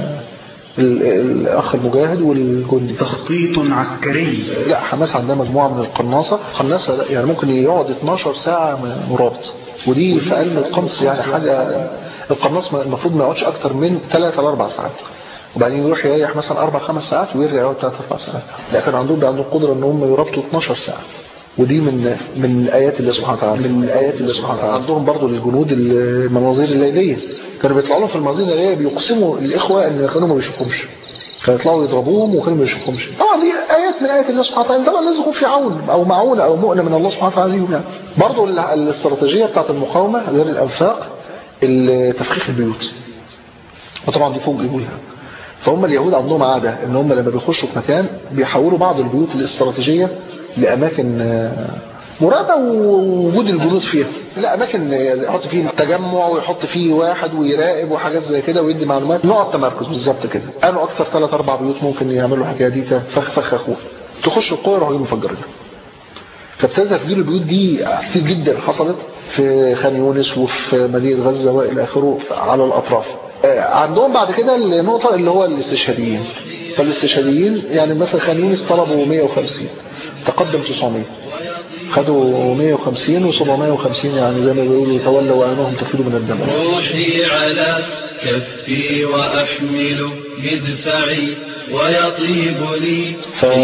الأخ المجاهد والجندي. تخطيط عسكري. لا حماس عندها مجموعة من القناصة يعني ممكن يقعد 12 ساعة مرابط، ودي في علم القنص يعني حاجة. القناص المفروض ما يقعدش أكتر من 3 ل 4 ساعات، وبعدين يروح يريح مثلا 4-5 ساعات ويرجع يقعد 3-4 ساعات. لا كان عندهم قدرة ان هم يربطوا 12 ساعة، ودي من آيات الله سبحانه وتعالى. عندهم برضو للجنود المناظير الليلية، كانوا بيطلعوا لهم في المناظير الليلية بيقسموا الإخوة ان كانوا ما بيشوفهمش، فيطلعوا يضربوهم وكانوا ما بيشوفهمش. طبعا دي آيات من آيات الله سبحانه وتعالى، طبعا لازم يكون في عون او معونة او مؤنة من الله سبحانه وتعالى ليهم يعني. برضو الاستراتيجية بتاعت المقاومة غير الأنفاق تفخيخ البيوت، وطبعا دي فوق جيبولها. فهم اليهود عندهم عادة ان هم لما بيخشوا في مكان بيحولوا بعض البيوت الاستراتيجية لأماكن مرادة ووجود الجنود فيها، لأماكن يحط فيه تجمع ويحط فيه واحد ويراقب وحاجات زي كده ويدي معلومات، نقط تمركز بالظبط كده. قالوا أكثر 3-4 بيوت ممكن يعملوا حاجة دي فخ أخوه، تخش القوة يروحوا مفجرين. فابتدى تفجير البيوت دي كتير جدا حصلت في خان يونس وفي مدينة غزة وإلى آخره على الأطراف. عندهم بعد كده النقطة اللي هو الاستشهاديين. فالاستشهاديين يعني مثلا خان يونس طلبوا 150 تقدم 900، خدوا 150 و750 يعني زي ما بيقولوا تولوا وعينهم تفيض من الدم. روحي على كفي وأحمل مدفعي ويطيب لي.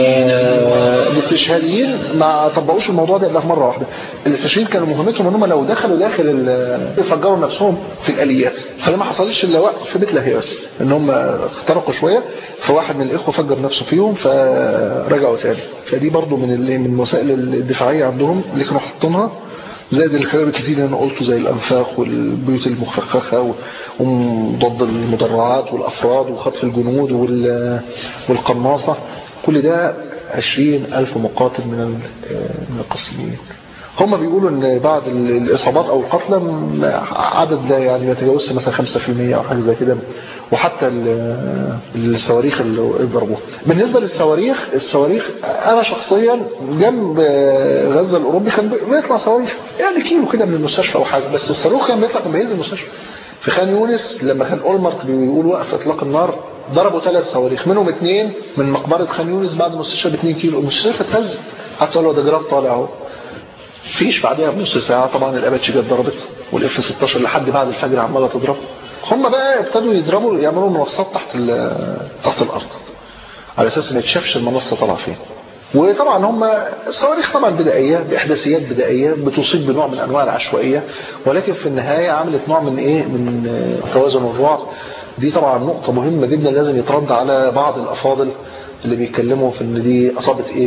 فالاستشهاديين ما طبقوش الموضوع ده الا مرة واحدة. الاستشهاديين كانوا مهمتهم ان هم لو دخلوا داخل يفجروا نفسهم في الآليات، فده ما حصلش الا وقت في بيت لهي بس ان هم اخترقوا شوية، فواحد من الاخوة فجر نفسه فيهم فرجعوا تاني. فدي برضو من وسائل الدفاعية عندهم اللي كانوا حاطينها، زائد الكلام الكتير اللي انا قلته زي الانفاق والبيوت المفخخه وضد المدرعات والافراد وخطف الجنود والقناصه. كل ده 20,000 مقاتل من القسميين. هم بيقولوا ان بعد الاصابات او القتلى عدد لا يعني ما يتجاوزش مثلا 5% او حاجه زي كده، وحتى الصواريخ اللي ضربوها. بالنسبه للصواريخ انا شخصيا جنب غزه الاوروبي كان بيطلع صواريخ يعني كيلو كده من المستشفى او حاجه، بس الصاروخ كان بيطلع كان بينزل المستشفى. في خان يونس لما كان اولمرت بيقول وقف اطلاق النار ضربوا 3 صواريخ، منهم 2 من مقبره خان يونس بعد المستشفى ب2 كيلو. المستشفى اتهز، حتى لو ده جراد طالع اهو. فيش بعدها بنص ساعة طبعا الاباتشي جت ضربت والاف 16 لحد بعد الفجر عماله تضرب. هم بقى ابتدوا يضربوا يعملوا منصات تحت الارض على اساس ما يتشافش المنصه طالعه فين. وطبعا هم صواريخ طبعا بدائيه باحداثيات بدائيه بتصيب بنوع من انواع العشوائيه، ولكن في النهايه عملت نوع من من توازن الرعب. دي طبعا نقطه مهمه جدا لازم يترد على بعض الافاضل اللي بيتكلموا في ان دي اصابت ايه.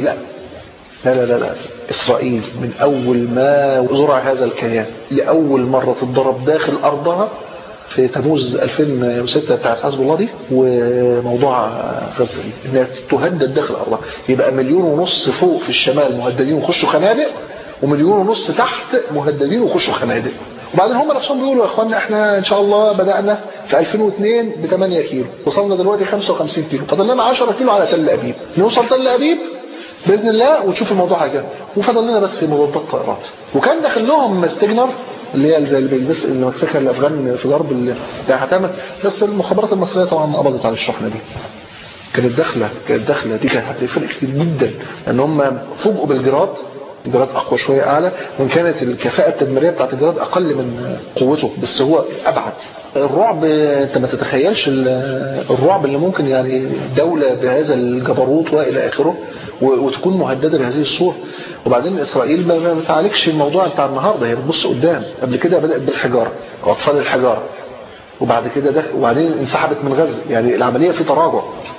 لا إسرائيل من أول ما زرع هذا الكيان لأول مرة تتضرب داخل أرضها في تموز 2006 بتاعت حزب الله دي، وموضوع غزة إنها تهدد داخل أرضها. يبقى 1.5 مليون فوق في الشمال مهددين وخشوا خنادق، و1.5 مليون تحت مهددين وخشوا خنادق. وبعدين هم نفسهم بيقولوا يا اخوانا احنا ان شاء الله بدأنا في 2002 ب8 كيلو، وصلنا دلوقتي 55 كيلو، فضل لنا 10 كيلو على تل أبيب، نوصل تل أبيب باذن الله ونشوف الموضوع حاجه. وفضل لنا بس مضادات طائرات. وكان داخل لهم ستيجنر اللي هي زي اللي مسكها الافغان في ضرب اللي هتعمل، بس المخابرات المصريه طبعا قبضت على الشحنه دي. كانت داخله دي كانت هتفرق كتير جدا، لان هم فوجئوا بالجراد اقوى شويه اعلى، وان كانت الكفاءه التدميريه بتاعت الجراد اقل من قوته بس هو ابعد. الرعب انت ما تتخيلش الرعب اللي ممكن يعني دوله بهذا الجبروت والى اخره وتكون مهدده بهذه الصوره. وبعدين اسرائيل ما تعالجش الموضوع بتاع النهارده، هي بتبص قدام. قبل كده بدات بالحجاره واطفال الحجاره، وبعد كده وبعدين انسحبت من غزه، يعني العمليه في تراجع.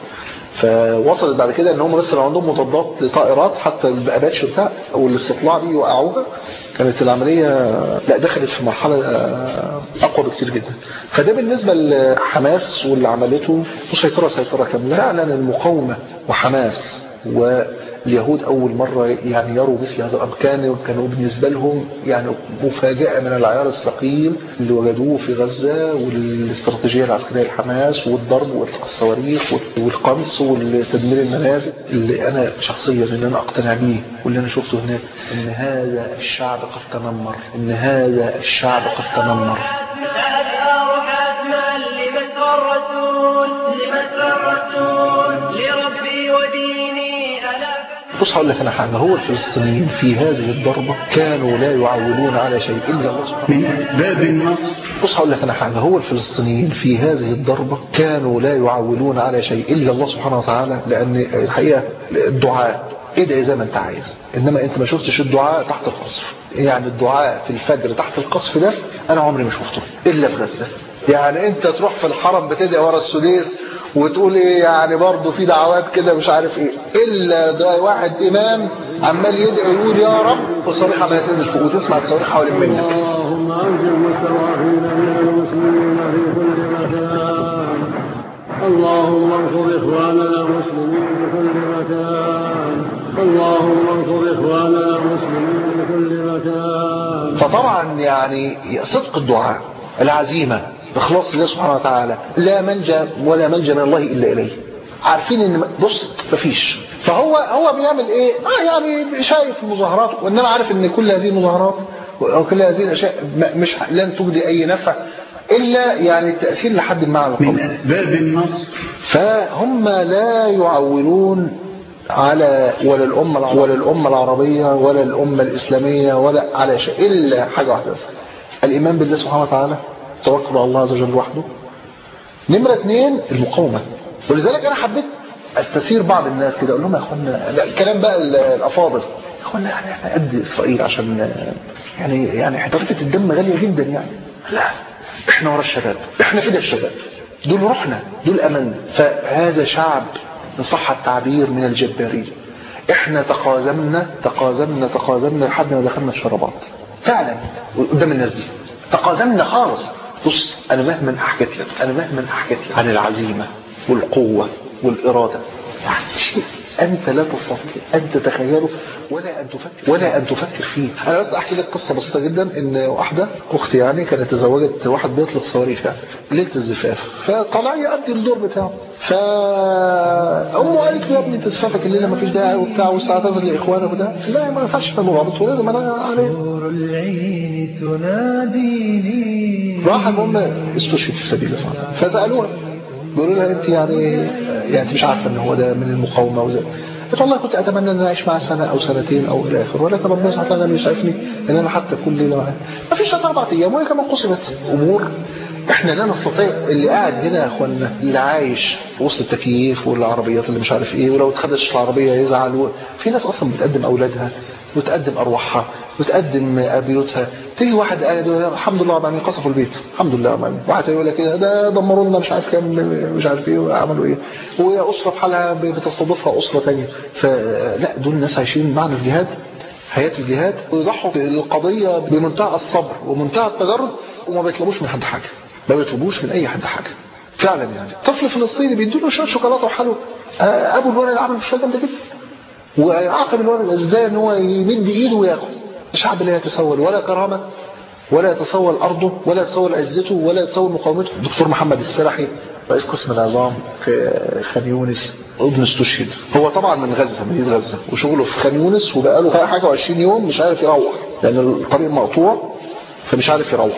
فوصلت بعد كده ان هم بس لو عندهم مضادات لطائرات حتى الاباتشي بتاع او الاستطلاع دي يوقعوها، كانت العمليه لا دخلت في مرحله اقوى بكتير جدا. فده بالنسبه لحماس واللي عملته سيطره كامله. فعلا المقاومه وحماس واليهود اول مره يعني يروا مثل هذا الامر، كانوا بالنسبه لهم يعني مفاجاه من العيار الثقيل اللي وجدوه في غزه، والاستراتيجيه العسكريه لحماس والضرب والتقاء الصواريخ والقنص والتدمير المنازل، اللي انا شخصيا اللي انا اقتنع بيه واللي انا شفته هناك ان هذا الشعب قد تنمر، بص هقول لك انا حاجه، هو الفلسطينيين في هذه الضربه كانوا لا يعولون على شيء الا الله سبحانه من اسباب النصر. بص هقول لك انا حاجه، هو الفلسطينيين في هذه الضربه كانوا لا يعولون على شيء الا الله سبحانه وتعالى، لان الحقيقه الدعاء ادعي زي ما انت عايز، انما انت ما شفتش الدعاء تحت القصف. يعني الدعاء في الفجر تحت القصف ده انا عمري ما شفته الا في غزه. يعني انت تروح في الحرم بتدعي ورا السديس وتقول ايه يعني برضه في دعوات كده مش عارف ايه، الا ده واحد امام عمال يدعي يقول يا رب والصريخ عمال تنزل فوق وتسمع الصريخ حوالين منك. اللهم انزل مستضعفين من المسلمين في كل مكان، اللهم انصر اخواننا المسلمين في كل مكان، اللهم انصر اخواننا المسلمين في كل مكان. فطبعا يعني صدق الدعاء، العزيمه، اخلاص الله سبحانه وتعالى، لا منجا ولا ملجا من الله الا اليه. عارفين ان بص مفيش، فهو بيعمل ايه؟ يعني شايف المظاهرات، وانما عارف ان كل هذه المظاهرات وكل هذه الاشياء مش لن تجدي اي نفع الا يعني التاثير لحد ما على من اسباب النصر. فهم لا يعولون على ولا الامه العربيه ولا الامه الاسلاميه ولا على شيء الا حاجه واحده بس، الايمان بالله سبحانه وتعالى، توكل على الله عز وجل وحده. نمرة 2 المقاومة. ولذلك أنا حبيت أستثير بعض الناس كده أقول لهم يا أخوانا، كلام بقى الأفاضل، يا أخوانا احنا قد إسرائيل عشان يعني حضرتك الدم غالية جدا يعني. لا، احنا ورا الشباب، احنا فدا الشباب، دول روحنا، دول أمل. فهذا شعب إن صح التعبير من الجبارين. احنا تقازمنا لحد ما دخلنا الشرابات فعلا قدام الناس دي، تقازمنا خالص. بص أنا مهما حكيت لك عن العزيمة والقوة والإرادة، يعني شيء أنت لا تستطيع أن تتخيله ولا أن تفكر فيه. أنا بس أحكي لك قصة بسيطة جدا. إن واحدة أختي يعني كانت تزوجت واحد بيطلق صواريخ يعني ليلة الزفاف، فطلع يؤدي الدور بتاعه، فأمه قالت له يا ابني تزفافك الليلة ما فيش داعي وبتاع والساعة تنزل لإخوانك وده. لا ما ينفعش في المرابط ولازم أنا عليه. راح المهم استشهد في سبيل الله، فسألوها بيقولوا لها انت يعني مش عارفه ان هو ده من المقاومه وزي. قلت والله كنت اتمنى ان انا اعيش معاه سنه او سنتين او الى اخره، ولكن ربنا سبحانه وتعالى مش شايفني ان انا حتى كل ليله معاه. ما فيش 4 ايام وهي كمان قسمت امور احنا لا نستطيع. اللي قاعد هنا يا اخوانا اللي عايش في وسط التكييف والعربيات اللي مش عارف ايه، ولو اتخدش العربيه يزعل. في ناس اصلا بتقدم اولادها وتقدم ارواحها وتقدم بيوتها. تيجي واحد قاعد الحمد لله يعني قصفوا البيت الحمد لله، واحد يقول لك ده دمروا لنا مش عارف كام مش عارف ايه وعملوا ايه، وهي اسره في حالها بتستضيفها اسره ثانيه. فلا دول الناس عايشين معنى الجهاد، حياه الجهاد، ويضحوا القضيه بمنتهى الصبر ومنتهى التجرد، وما بيطلبوش من حد حاجه، ما بيطلبوش من اي حد حاجه فعلا. يعني طفل فلسطيني بيدوا له شويه شوكولاته وحلوى، ابو الولد عمل مش جامده جدا، وعاقب الولد ازاي ان هو يمد ايده وياخد. شعب لا يتسول ولا كرامه ولا يتسول ارضه ولا يتسول عزته ولا يتسول مقاومته. الدكتور محمد السرحي رئيس قسم العظام في خان يونس ابن استشهد. هو طبعا من غزه، مدينه غزه، وشغله في خان يونس، وبقاله حاجه 20 يوم مش عارف يروح لان الطريق مقطوع فمش عارف يروح.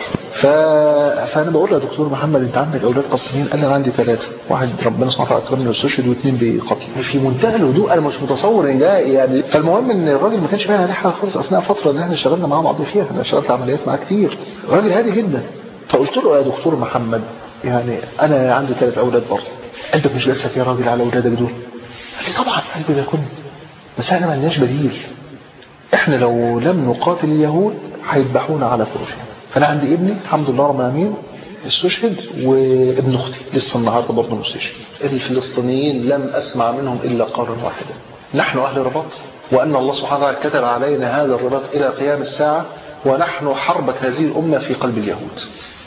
فانا بقول له يا دكتور محمد انت عندك اولاد قصرين؟ قال لي انا عندي 3، واحد ربنا سبحانه وتعالى اكرمني واستشهد و2 بقتل. في منتهى الهدوء، انا مش متصور ان ده يعني. فالمهم ان الراجل ما كانش باين عليه حاجه خالص اثناء فتره اللي احنا اشتغلنا مع بعض فيها، انا اشتغلت عمليات معاه كتير، راجل هادي جدا. فقلت له يا دكتور محمد يعني انا عندي 3 اولاد برضه، انت مش جالسك يا راجل على اولادك دول؟ قال لي طبعا قلبي ده كله، بس احنا ما لناش بديل. احنا لو لم نقاتل اليهود هيذبحونا على فرشنا. فانا عندي ابني الحمد لله رب العالمين استشهد، وابن اختي لسه النهارده برضه مستشهد. الفلسطينيين لم اسمع منهم الا قولا واحدا: نحن اهل رباط، وان الله سبحانه وتعالى كتب علينا هذا الرباط الى قيام الساعه، ونحن حربة هذه الامه في قلب اليهود.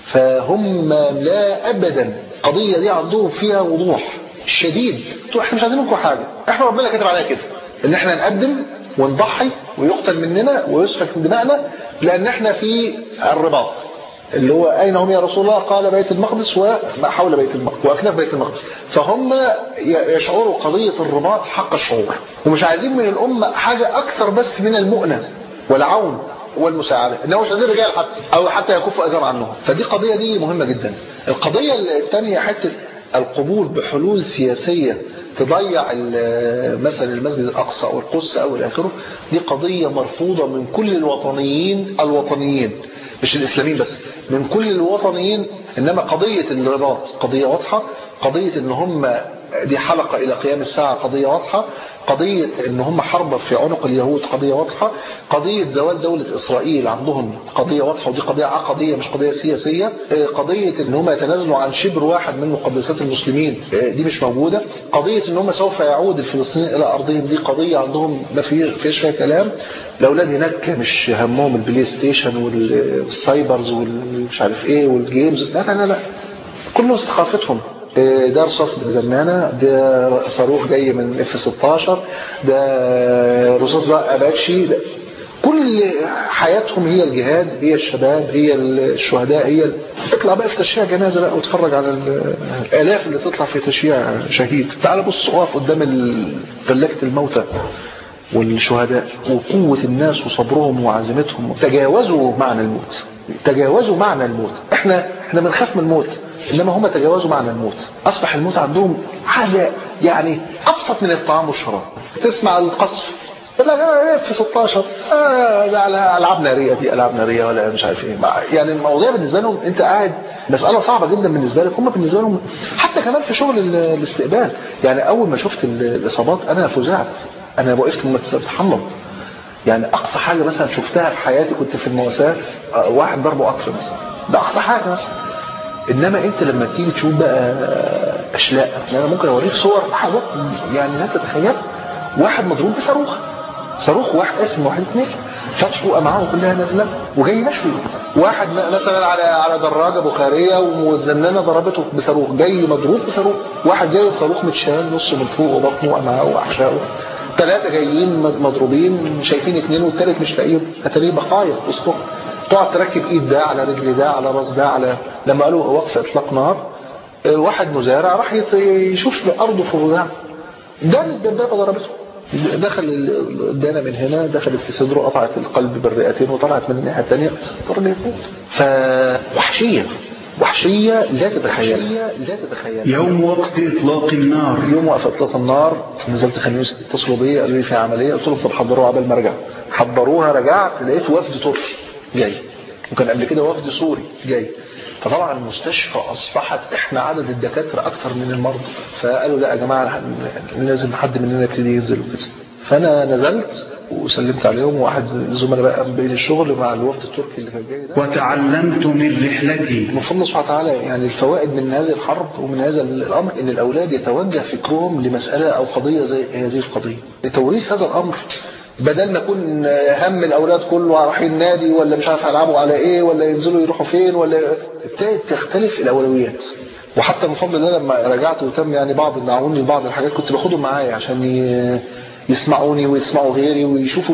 فهم لا ابدا القضيه دي عندهم فيها وضوح شديد. احنا مش عايزين منكم حاجه، احنا ربنا كتب علينا كده ان احنا نقدم ونضحي ويقتل مننا ويسفك من دماءنا، لان احنا في الرباط اللي هو اين هم يا رسول الله؟ قال بيت المقدس وما حول بيت المقدس واكناف بيت المقدس. فهم يشعروا قضيه الرباط حق الشعور، ومش عايزين من الامه حاجه اكثر بس من المؤنه والعون والمساعده، انه مش عايزين رجال حتى يكفوا اذى عنهم. فدي قضيه دي مهمه جدا. القضيه الثانيه حته القبول بحلول سياسيه تضيع مثلا المسجد الأقصى أو القدس أو إلى آخره، دي قضية مرفوضة من كل الوطنيين مش الإسلاميين بس، من كل الوطنيين. إنما قضية الرباط قضية واضحة، قضية إن هم دي حلقة إلى قيام الساعة قضية واضحة، قضية إن هم حرب في عنق اليهود قضية واضحة، قضية زوال دولة إسرائيل عندهم قضية واضحة، ودي قضية عقدية مش قضية سياسية، قضية إن هم يتنازلوا عن شبر واحد من مقدسات المسلمين دي مش موجودة، قضية إن هم سوف يعود الفلسطينيين إلى أرضهم دي قضية عندهم ما فيش فيها كلام. الأولاد هناك مش همهم البلاي ستيشن والسايبرز والمش عارف إيه والجيمز، لا كله ثقافتهم. ده رصاص بالزمانة، ده صاروخ جاي من F-16، ده رصاص بقى أباتشي، كل حياتهم هي الجهاد، هي الشباب، هي الشهداء، هي اطلع بقى في تشييع جنازة بقى وتفرج على الآلاف اللي تطلع في تشييع شهيد. تعال بص اقف قدام فلاكة الموتى والشهداء وقوة الناس وصبرهم وعزيمتهم. تجاوزوا معنى الموت. احنا بنخاف من الموت، إنما هم تجاوزوا معنى الموت. أصبح الموت عندهم حاجة يعني أبسط من الطعام والشراب. تسمع القصف لا في 16 ده على ألعاب نارية، دي ألعاب نارية ولا مش عارف إيه. يعني المواضيع بالنسبة لهم أنت قاعد مسألة صعبة جدا بالنسبة لك، هم بالنسبة لهم حتى كمان في شغل الاستقبال. يعني أول ما شفت الإصابات أنا فزعت، أنا وقفت متحمض. يعني أقصى حاجة مثلا شفتها في حياتي كنت في المواساة واحد ضربه قطر مثلا، ده أقصى حاجة مثلا. إنما أنت لما تيجي تشوف بقى أشلاء، أنا ممكن أوريك صور حاجات يعني لا تتخيل. واحد مضروب بصاروخ واحد اسمه 1 2 فتحوا أمعاءه كلها نازلة وجاي مشوي. واحد مثلا على دراجة بخارية وزنانة ضربته بصاروخ، جاي مضروب بصاروخ. واحد جاي بصاروخ متشال نصه من فوق وبطنه وأمعاءه وأحشائه. 3 جايين مضروبين شايفين 2 والثالث مش لاقيه، اتاريه بقايا وسطهم. تقعد تركب ايد ده على رجل ده على راس ده على. لما قالوا وقف اطلاق نار، واحد مزارع راح يشوف ارضه في الرزاع، ده الدبابه ضربته، دخل الدانه من هنا، دخلت في صدره، قطعت القلب بالرئتين وطلعت من الناحيه الثانيه، اضطر يفوت. وحشيه لا تتخيل. يوم وقت اطلاق النار، يوم وقف اطلاق النار نزلت خميس، اتصلوا بيا قالوا لي في عمليه، قلت لهم طب حضروها قبل ما ارجع. حضروها، رجعت لقيت وفد تركي جاي، وكان قبل كده وفد سوري جاي. فطبعا المستشفى اصبحت احنا عدد الدكاتره اكتر من المرضى، فقالوا لا يا جماعه لازم حد مننا يبتدي ينزل وكده. فانا نزلت وسلمت عليهم، وواحد الزملاء بقى بين الشغل مع الوفد التركي اللي كان جاي ده. وتعلمت من رحلتي من فضل الله سبحانه وتعالى يعني الفوائد من هذه الحرب ومن هذا الامر، ان الاولاد يتوجه فكرهم لمساله او قضيه زي هذه القضيه، لتوريث هذا الامر، بدل ما يكون هم الاولاد كله رايحين نادي ولا مش عارف هيلعبوا على ايه ولا ينزلوا يروحوا فين، ولا ابتدت تختلف الاولويات. وحتى من فضل الله لما رجعت وتم يعني بعض النعوني بعض الحاجات كنت باخدهم معايا عشان يسمعوني ويسمعوا غيري ويشوفوا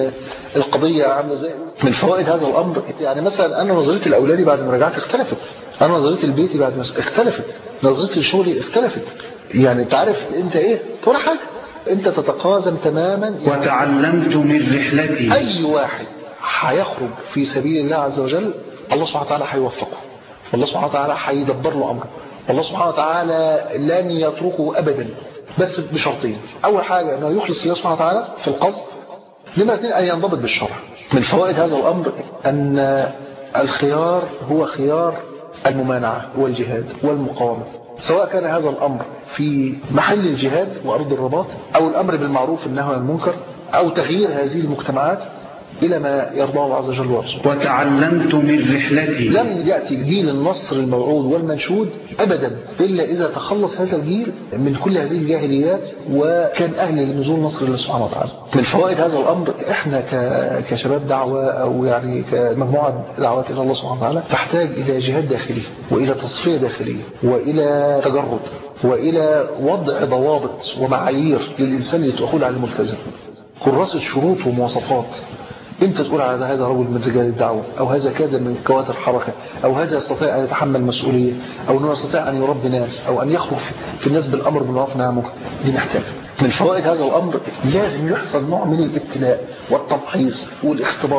القضية عاملة ازاي. من فوائد هذا الامر يعني مثلا انا نظرتي لاولادي بعد ما رجعت اختلفت، انا نظرتي لبيتي بعد ما اختلفت، نظرتي لشغلي اختلفت. يعني انت عارف انت ايه ولا حاجه، انت تتقازم تماما يعني. وتعلمت من رحلتي اي واحد هيخرج في سبيل الله عز وجل الله سبحانه وتعالى هيوفقه، والله سبحانه وتعالى هيدبر له امره، والله سبحانه وتعالى لن يتركه ابدا، بس بشرطين. اول حاجه انه يخلص الله سبحانه وتعالى في القصد، نمرة 2 ان ينضبط بالشرع. من فوائد هذا الامر ان الخيار هو خيار الممانعه والجهاد والمقاومه، سواء كان هذا الامر في محل الجهاد وارض الرباط، او الامر بالمعروف والنهي عن المنكر، او تغيير هذه المجتمعات إلى ما يرضى الله عز وجل ورسوله. وتعلمت من رحلتي لم يأتي جيل النصر الموعود والمنشود أبدا إلا إذا تخلص هذا الجيل من كل هذه الجاهليات وكان أهل لنزول نصر الله سبحانه وتعالى. من فوائد هذا الأمر إحنا كشباب دعوة أو يعني كمجموعة دعوات إلى الله سبحانه وتعالى تحتاج إلى جهاد داخلي وإلى تصفية داخلية وإلى تجرد وإلى وضع ضوابط ومعايير للإنسان لتأخذ على الملتزم، كراسة شروط ومواصفات. امتى تقول على هذا رجل من رجال الدعوة، او هذا كادر من كوادر الحركة، او هذا يستطيع ان يتحمل مسؤولية، او انه يستطيع ان يربي ناس، او ان يخرج في الناس بالامر بالمعروف والنهي عن المنكر. دي محتاجة. من فوائد هذا الامر لازم يحصل نوع من الابتلاء والتمحيص والاختبار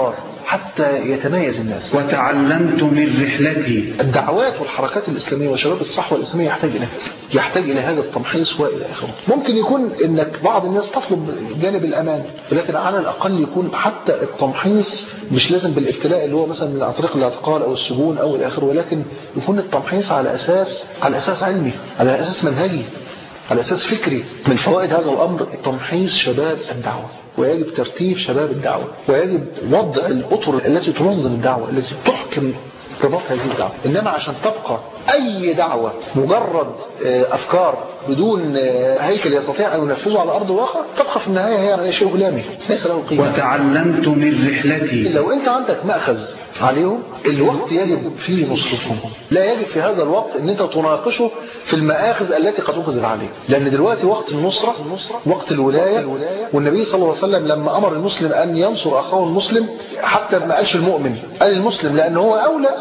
حتى يتميز الناس. وتعلمت من رحلتي. الدعوات والحركات الإسلامية وشباب الصحوة الإسلامية يحتاج إلى هذا التمحيص وإلى آخره. ممكن يكون إنك بعض الناس تطلب جانب الأمان، ولكن على الأقل يكون حتى التمحيص مش لازم بالابتلاء اللي هو مثلا من طريق الاعتقال أو السجون أو إلى آخره، ولكن يكون التمحيص على أساس علمي، على أساس منهجي، على أساس فكري. من فوائد هذا الأمر تمحيص شباب الدعوة، ويجب ترتيب شباب الدعوة، ويجب وضع الأطر التي تنظم الدعوة، التي تحكم رباط هذه الدعوة. إنما عشان تبقى أي دعوة مجرد أفكار بدون هيكل يستطيع أن ينفذه على أرض الواقع، تبقى في النهاية هي شيء غلامي ليس له قيمة. وتعلمت من رحلتي. لو أنت عندك مأخذ عليهم، الوقت يجب فيه نصرتهم، لا يجب في هذا الوقت أن أنت تناقشه في المآخذ التي قد أخذت عليه، لأن دلوقتي وقت النصرة، وقت الولاية. والنبي صلى الله عليه وسلم لما أمر المسلم أن ينصر أخاه المسلم، حتى ما قالش المؤمن، قال المسلم، لأن هو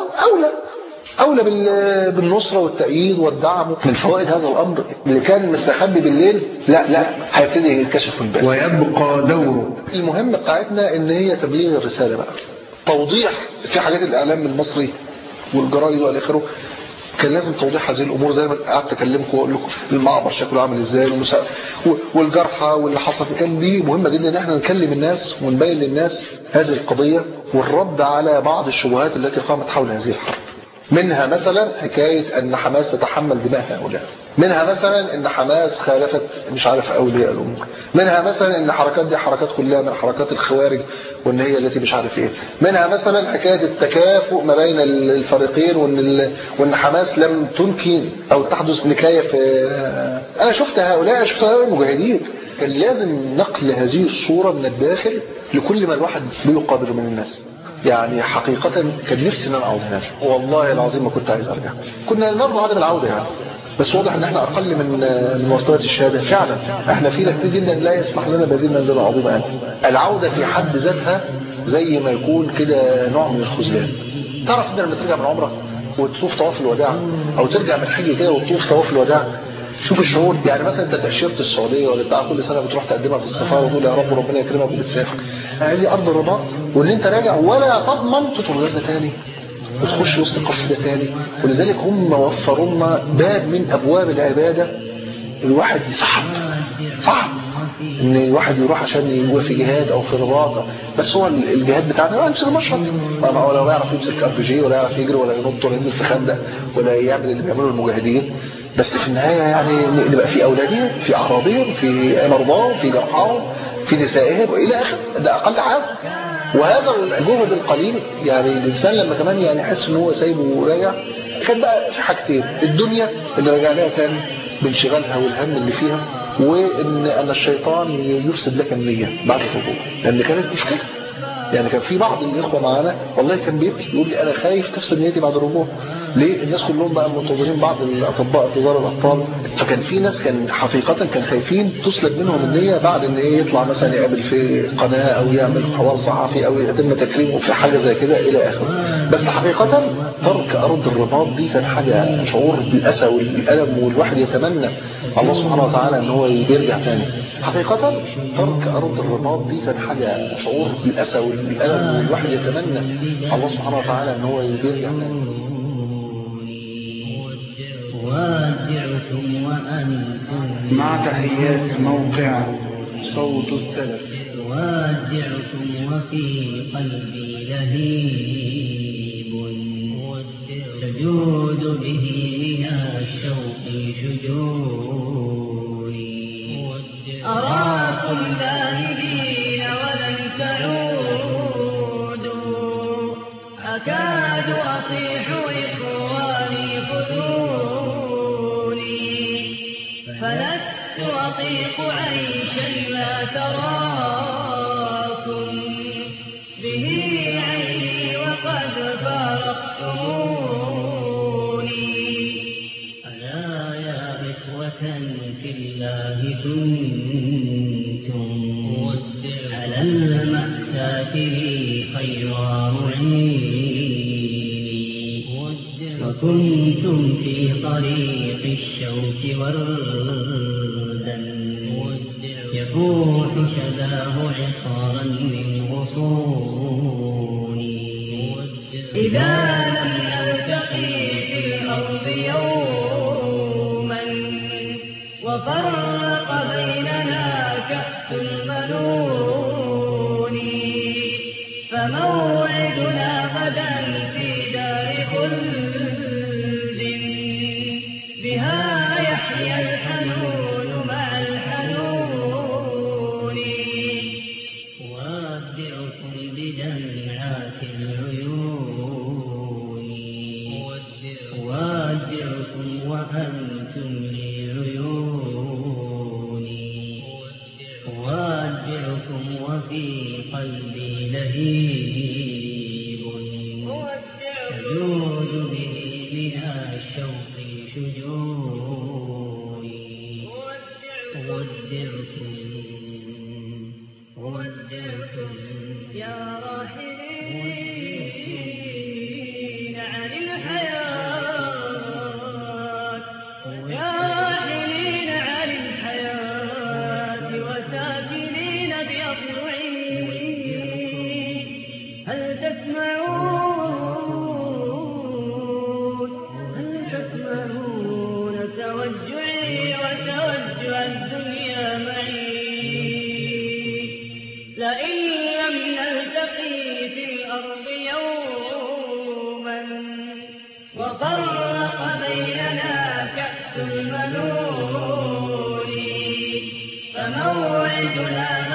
أولى بالنصرة والتأييد والدعم. من فوائد هذا الأمر اللي كان مستخبي بالليل لا هيبتدي يتكشف الباب، ويبقى دوره. المهم بتاعتنا إن هي تبليغ الرسالة بقى، توضيح في حاجات الإعلام المصري والجرايد والى اخره. كان لازم توضيح هذه الامور، زي ما قعدت اكلمكم واقول لكم المعبر شكله عامل ازاي والجرحى واللي حصل. كان دي مهمه جدا ان احنا نكلم الناس ونبين للناس هذه القضيه، والرد على بعض الشبهات التي قامت حول هذه الحرب. منها مثلا حكايه ان حماس تتحمل دماء هؤلاء، منها مثلا ان حماس خالفت مش عارف اولياء الامور، منها مثلا ان حركات دي حركات كلها من حركات الخوارج وان هي التي مش عارف ايه، منها مثلا حكايه التكافؤ ما بين الفريقين وان حماس لم تنكي او تحدث نكايه في. انا شفت هؤلاء المجاهدين. كان لازم نقل هذه الصوره من الداخل لكل ما الواحد بيقابله من الناس. يعني حقيقة كان نفسي ان انا اعود هناك، والله العظيم ما كنت عايز ارجع. كنا نرضى عدم العودة يعني، بس واضح ان احنا اقل من مرتبة الشهادة. فعلا احنا فينا كتير جدا لا يسمح لنا بهذه المنزلة العظيمة يعني. العودة في حد ذاتها زي ما يكون كده نوع من الخذلان. تعرف ان لما ترجع من عمرة وتطوف طواف الوداع، او ترجع من حج كده وتطوف طواف الوداع، شوف الشعور. يعني مثلا انت تأشيرة السعودية ولا بتاع كل سنة بتروح تقدمها في السفارة وتقول يا رب ربنا يكرمك وبتسافر. هذه ارض الرباط، وان انت راجع ولا تضمن تدخل غزة تاني وتخش وسط قصيدة تاني. ولذلك هم وفروا لنا باب من ابواب العبادة الواحد صعب ان الواحد يروح عشان يبقى في جهاد او في رباط. بس هو الجهاد بتاعنا لا يمسك المشرط، ولا يعرف يمسك RPG ولا يعرف يجري ولا ينط ولا ينزل في خندق ولا يعمل اللي بيعمله المجاهدين. بس في النهاية يعني نبقى في أولادهم، في أعراضهم، في مرضاهم، في جرحاهم، في نسائهم وإلى آخر. ده أقل حاجة. وهذا الجهد القليل يعني الإنسان لما كمان يعني يحس إن هو سايبه وراجع. كان بقى في حاجتين: الدنيا اللي رجع لها تاني بانشغالها والهم اللي فيها، وإن الشيطان يفسد لك النية بعد الرجوع، لأن كانت مشكلة. يعني كان في بعض الإخوة معانا والله كان بيبكي يقول لي أنا خايف تفسد نيتي بعد الرجوع. ليه؟ الناس كلهم بقى منتظرين بعض الأطباء انتظار الأبطال، فكان في ناس كان حقيقة كان خايفين تسلب منهم النية بعد إن إيه يطلع مثلا يقابل في قناة أو يعمل حوار صحفي أو يتم تكريمه في حاجة زي كده إلى آخره. بس حقيقة ترك أرض الرباط دي كان حاجة شعور بالأسى والألم، والواحد يتمنى الله سبحانه وتعالى إن هو يرجع تاني. حقيقة ترك أرض الرباط دي كان حاجة شعور بالأسى والألم، والواحد يتمنى الله سبحانه وتعالى إن هو يرجع تاني. مع تحيات موقع صوت السلف. وادعكم وفي قلبي لهيب تجود به من الشوق شجوني. أراكم ذاهبين ولن تعودوا، أكاد أصيح إخواني خذوني، فلست أطيق عيشا لا تراكم به عيني وقد فارقتموني. ألا يا إخوة في الله كنتم على المأساة لي خير معيني، وكنتم في طريق الشوك وردا يفوح شذاه عقارا من غصوني. إذا لم نلتقي في الأرض يوما وفرق بيننا كأس المنون فموعدنا غدا في دار خلد بها يحيا الحنون مع الحنون وأودعكم بدمعات العيون وأودعكم وأنتم لي عيوني وأودعكم وفي قلبي لهيب تجود به من الشوق شجوني أودعكم يا راحلين عن الحياة يا راحلين عن الحياة وساكنين بأضلعي هل تسمعون توجعي وتوجع الدنيا معي لئن لم نلتقي في الأرض يوما وفرق بيننا كأس المنون فموعدنا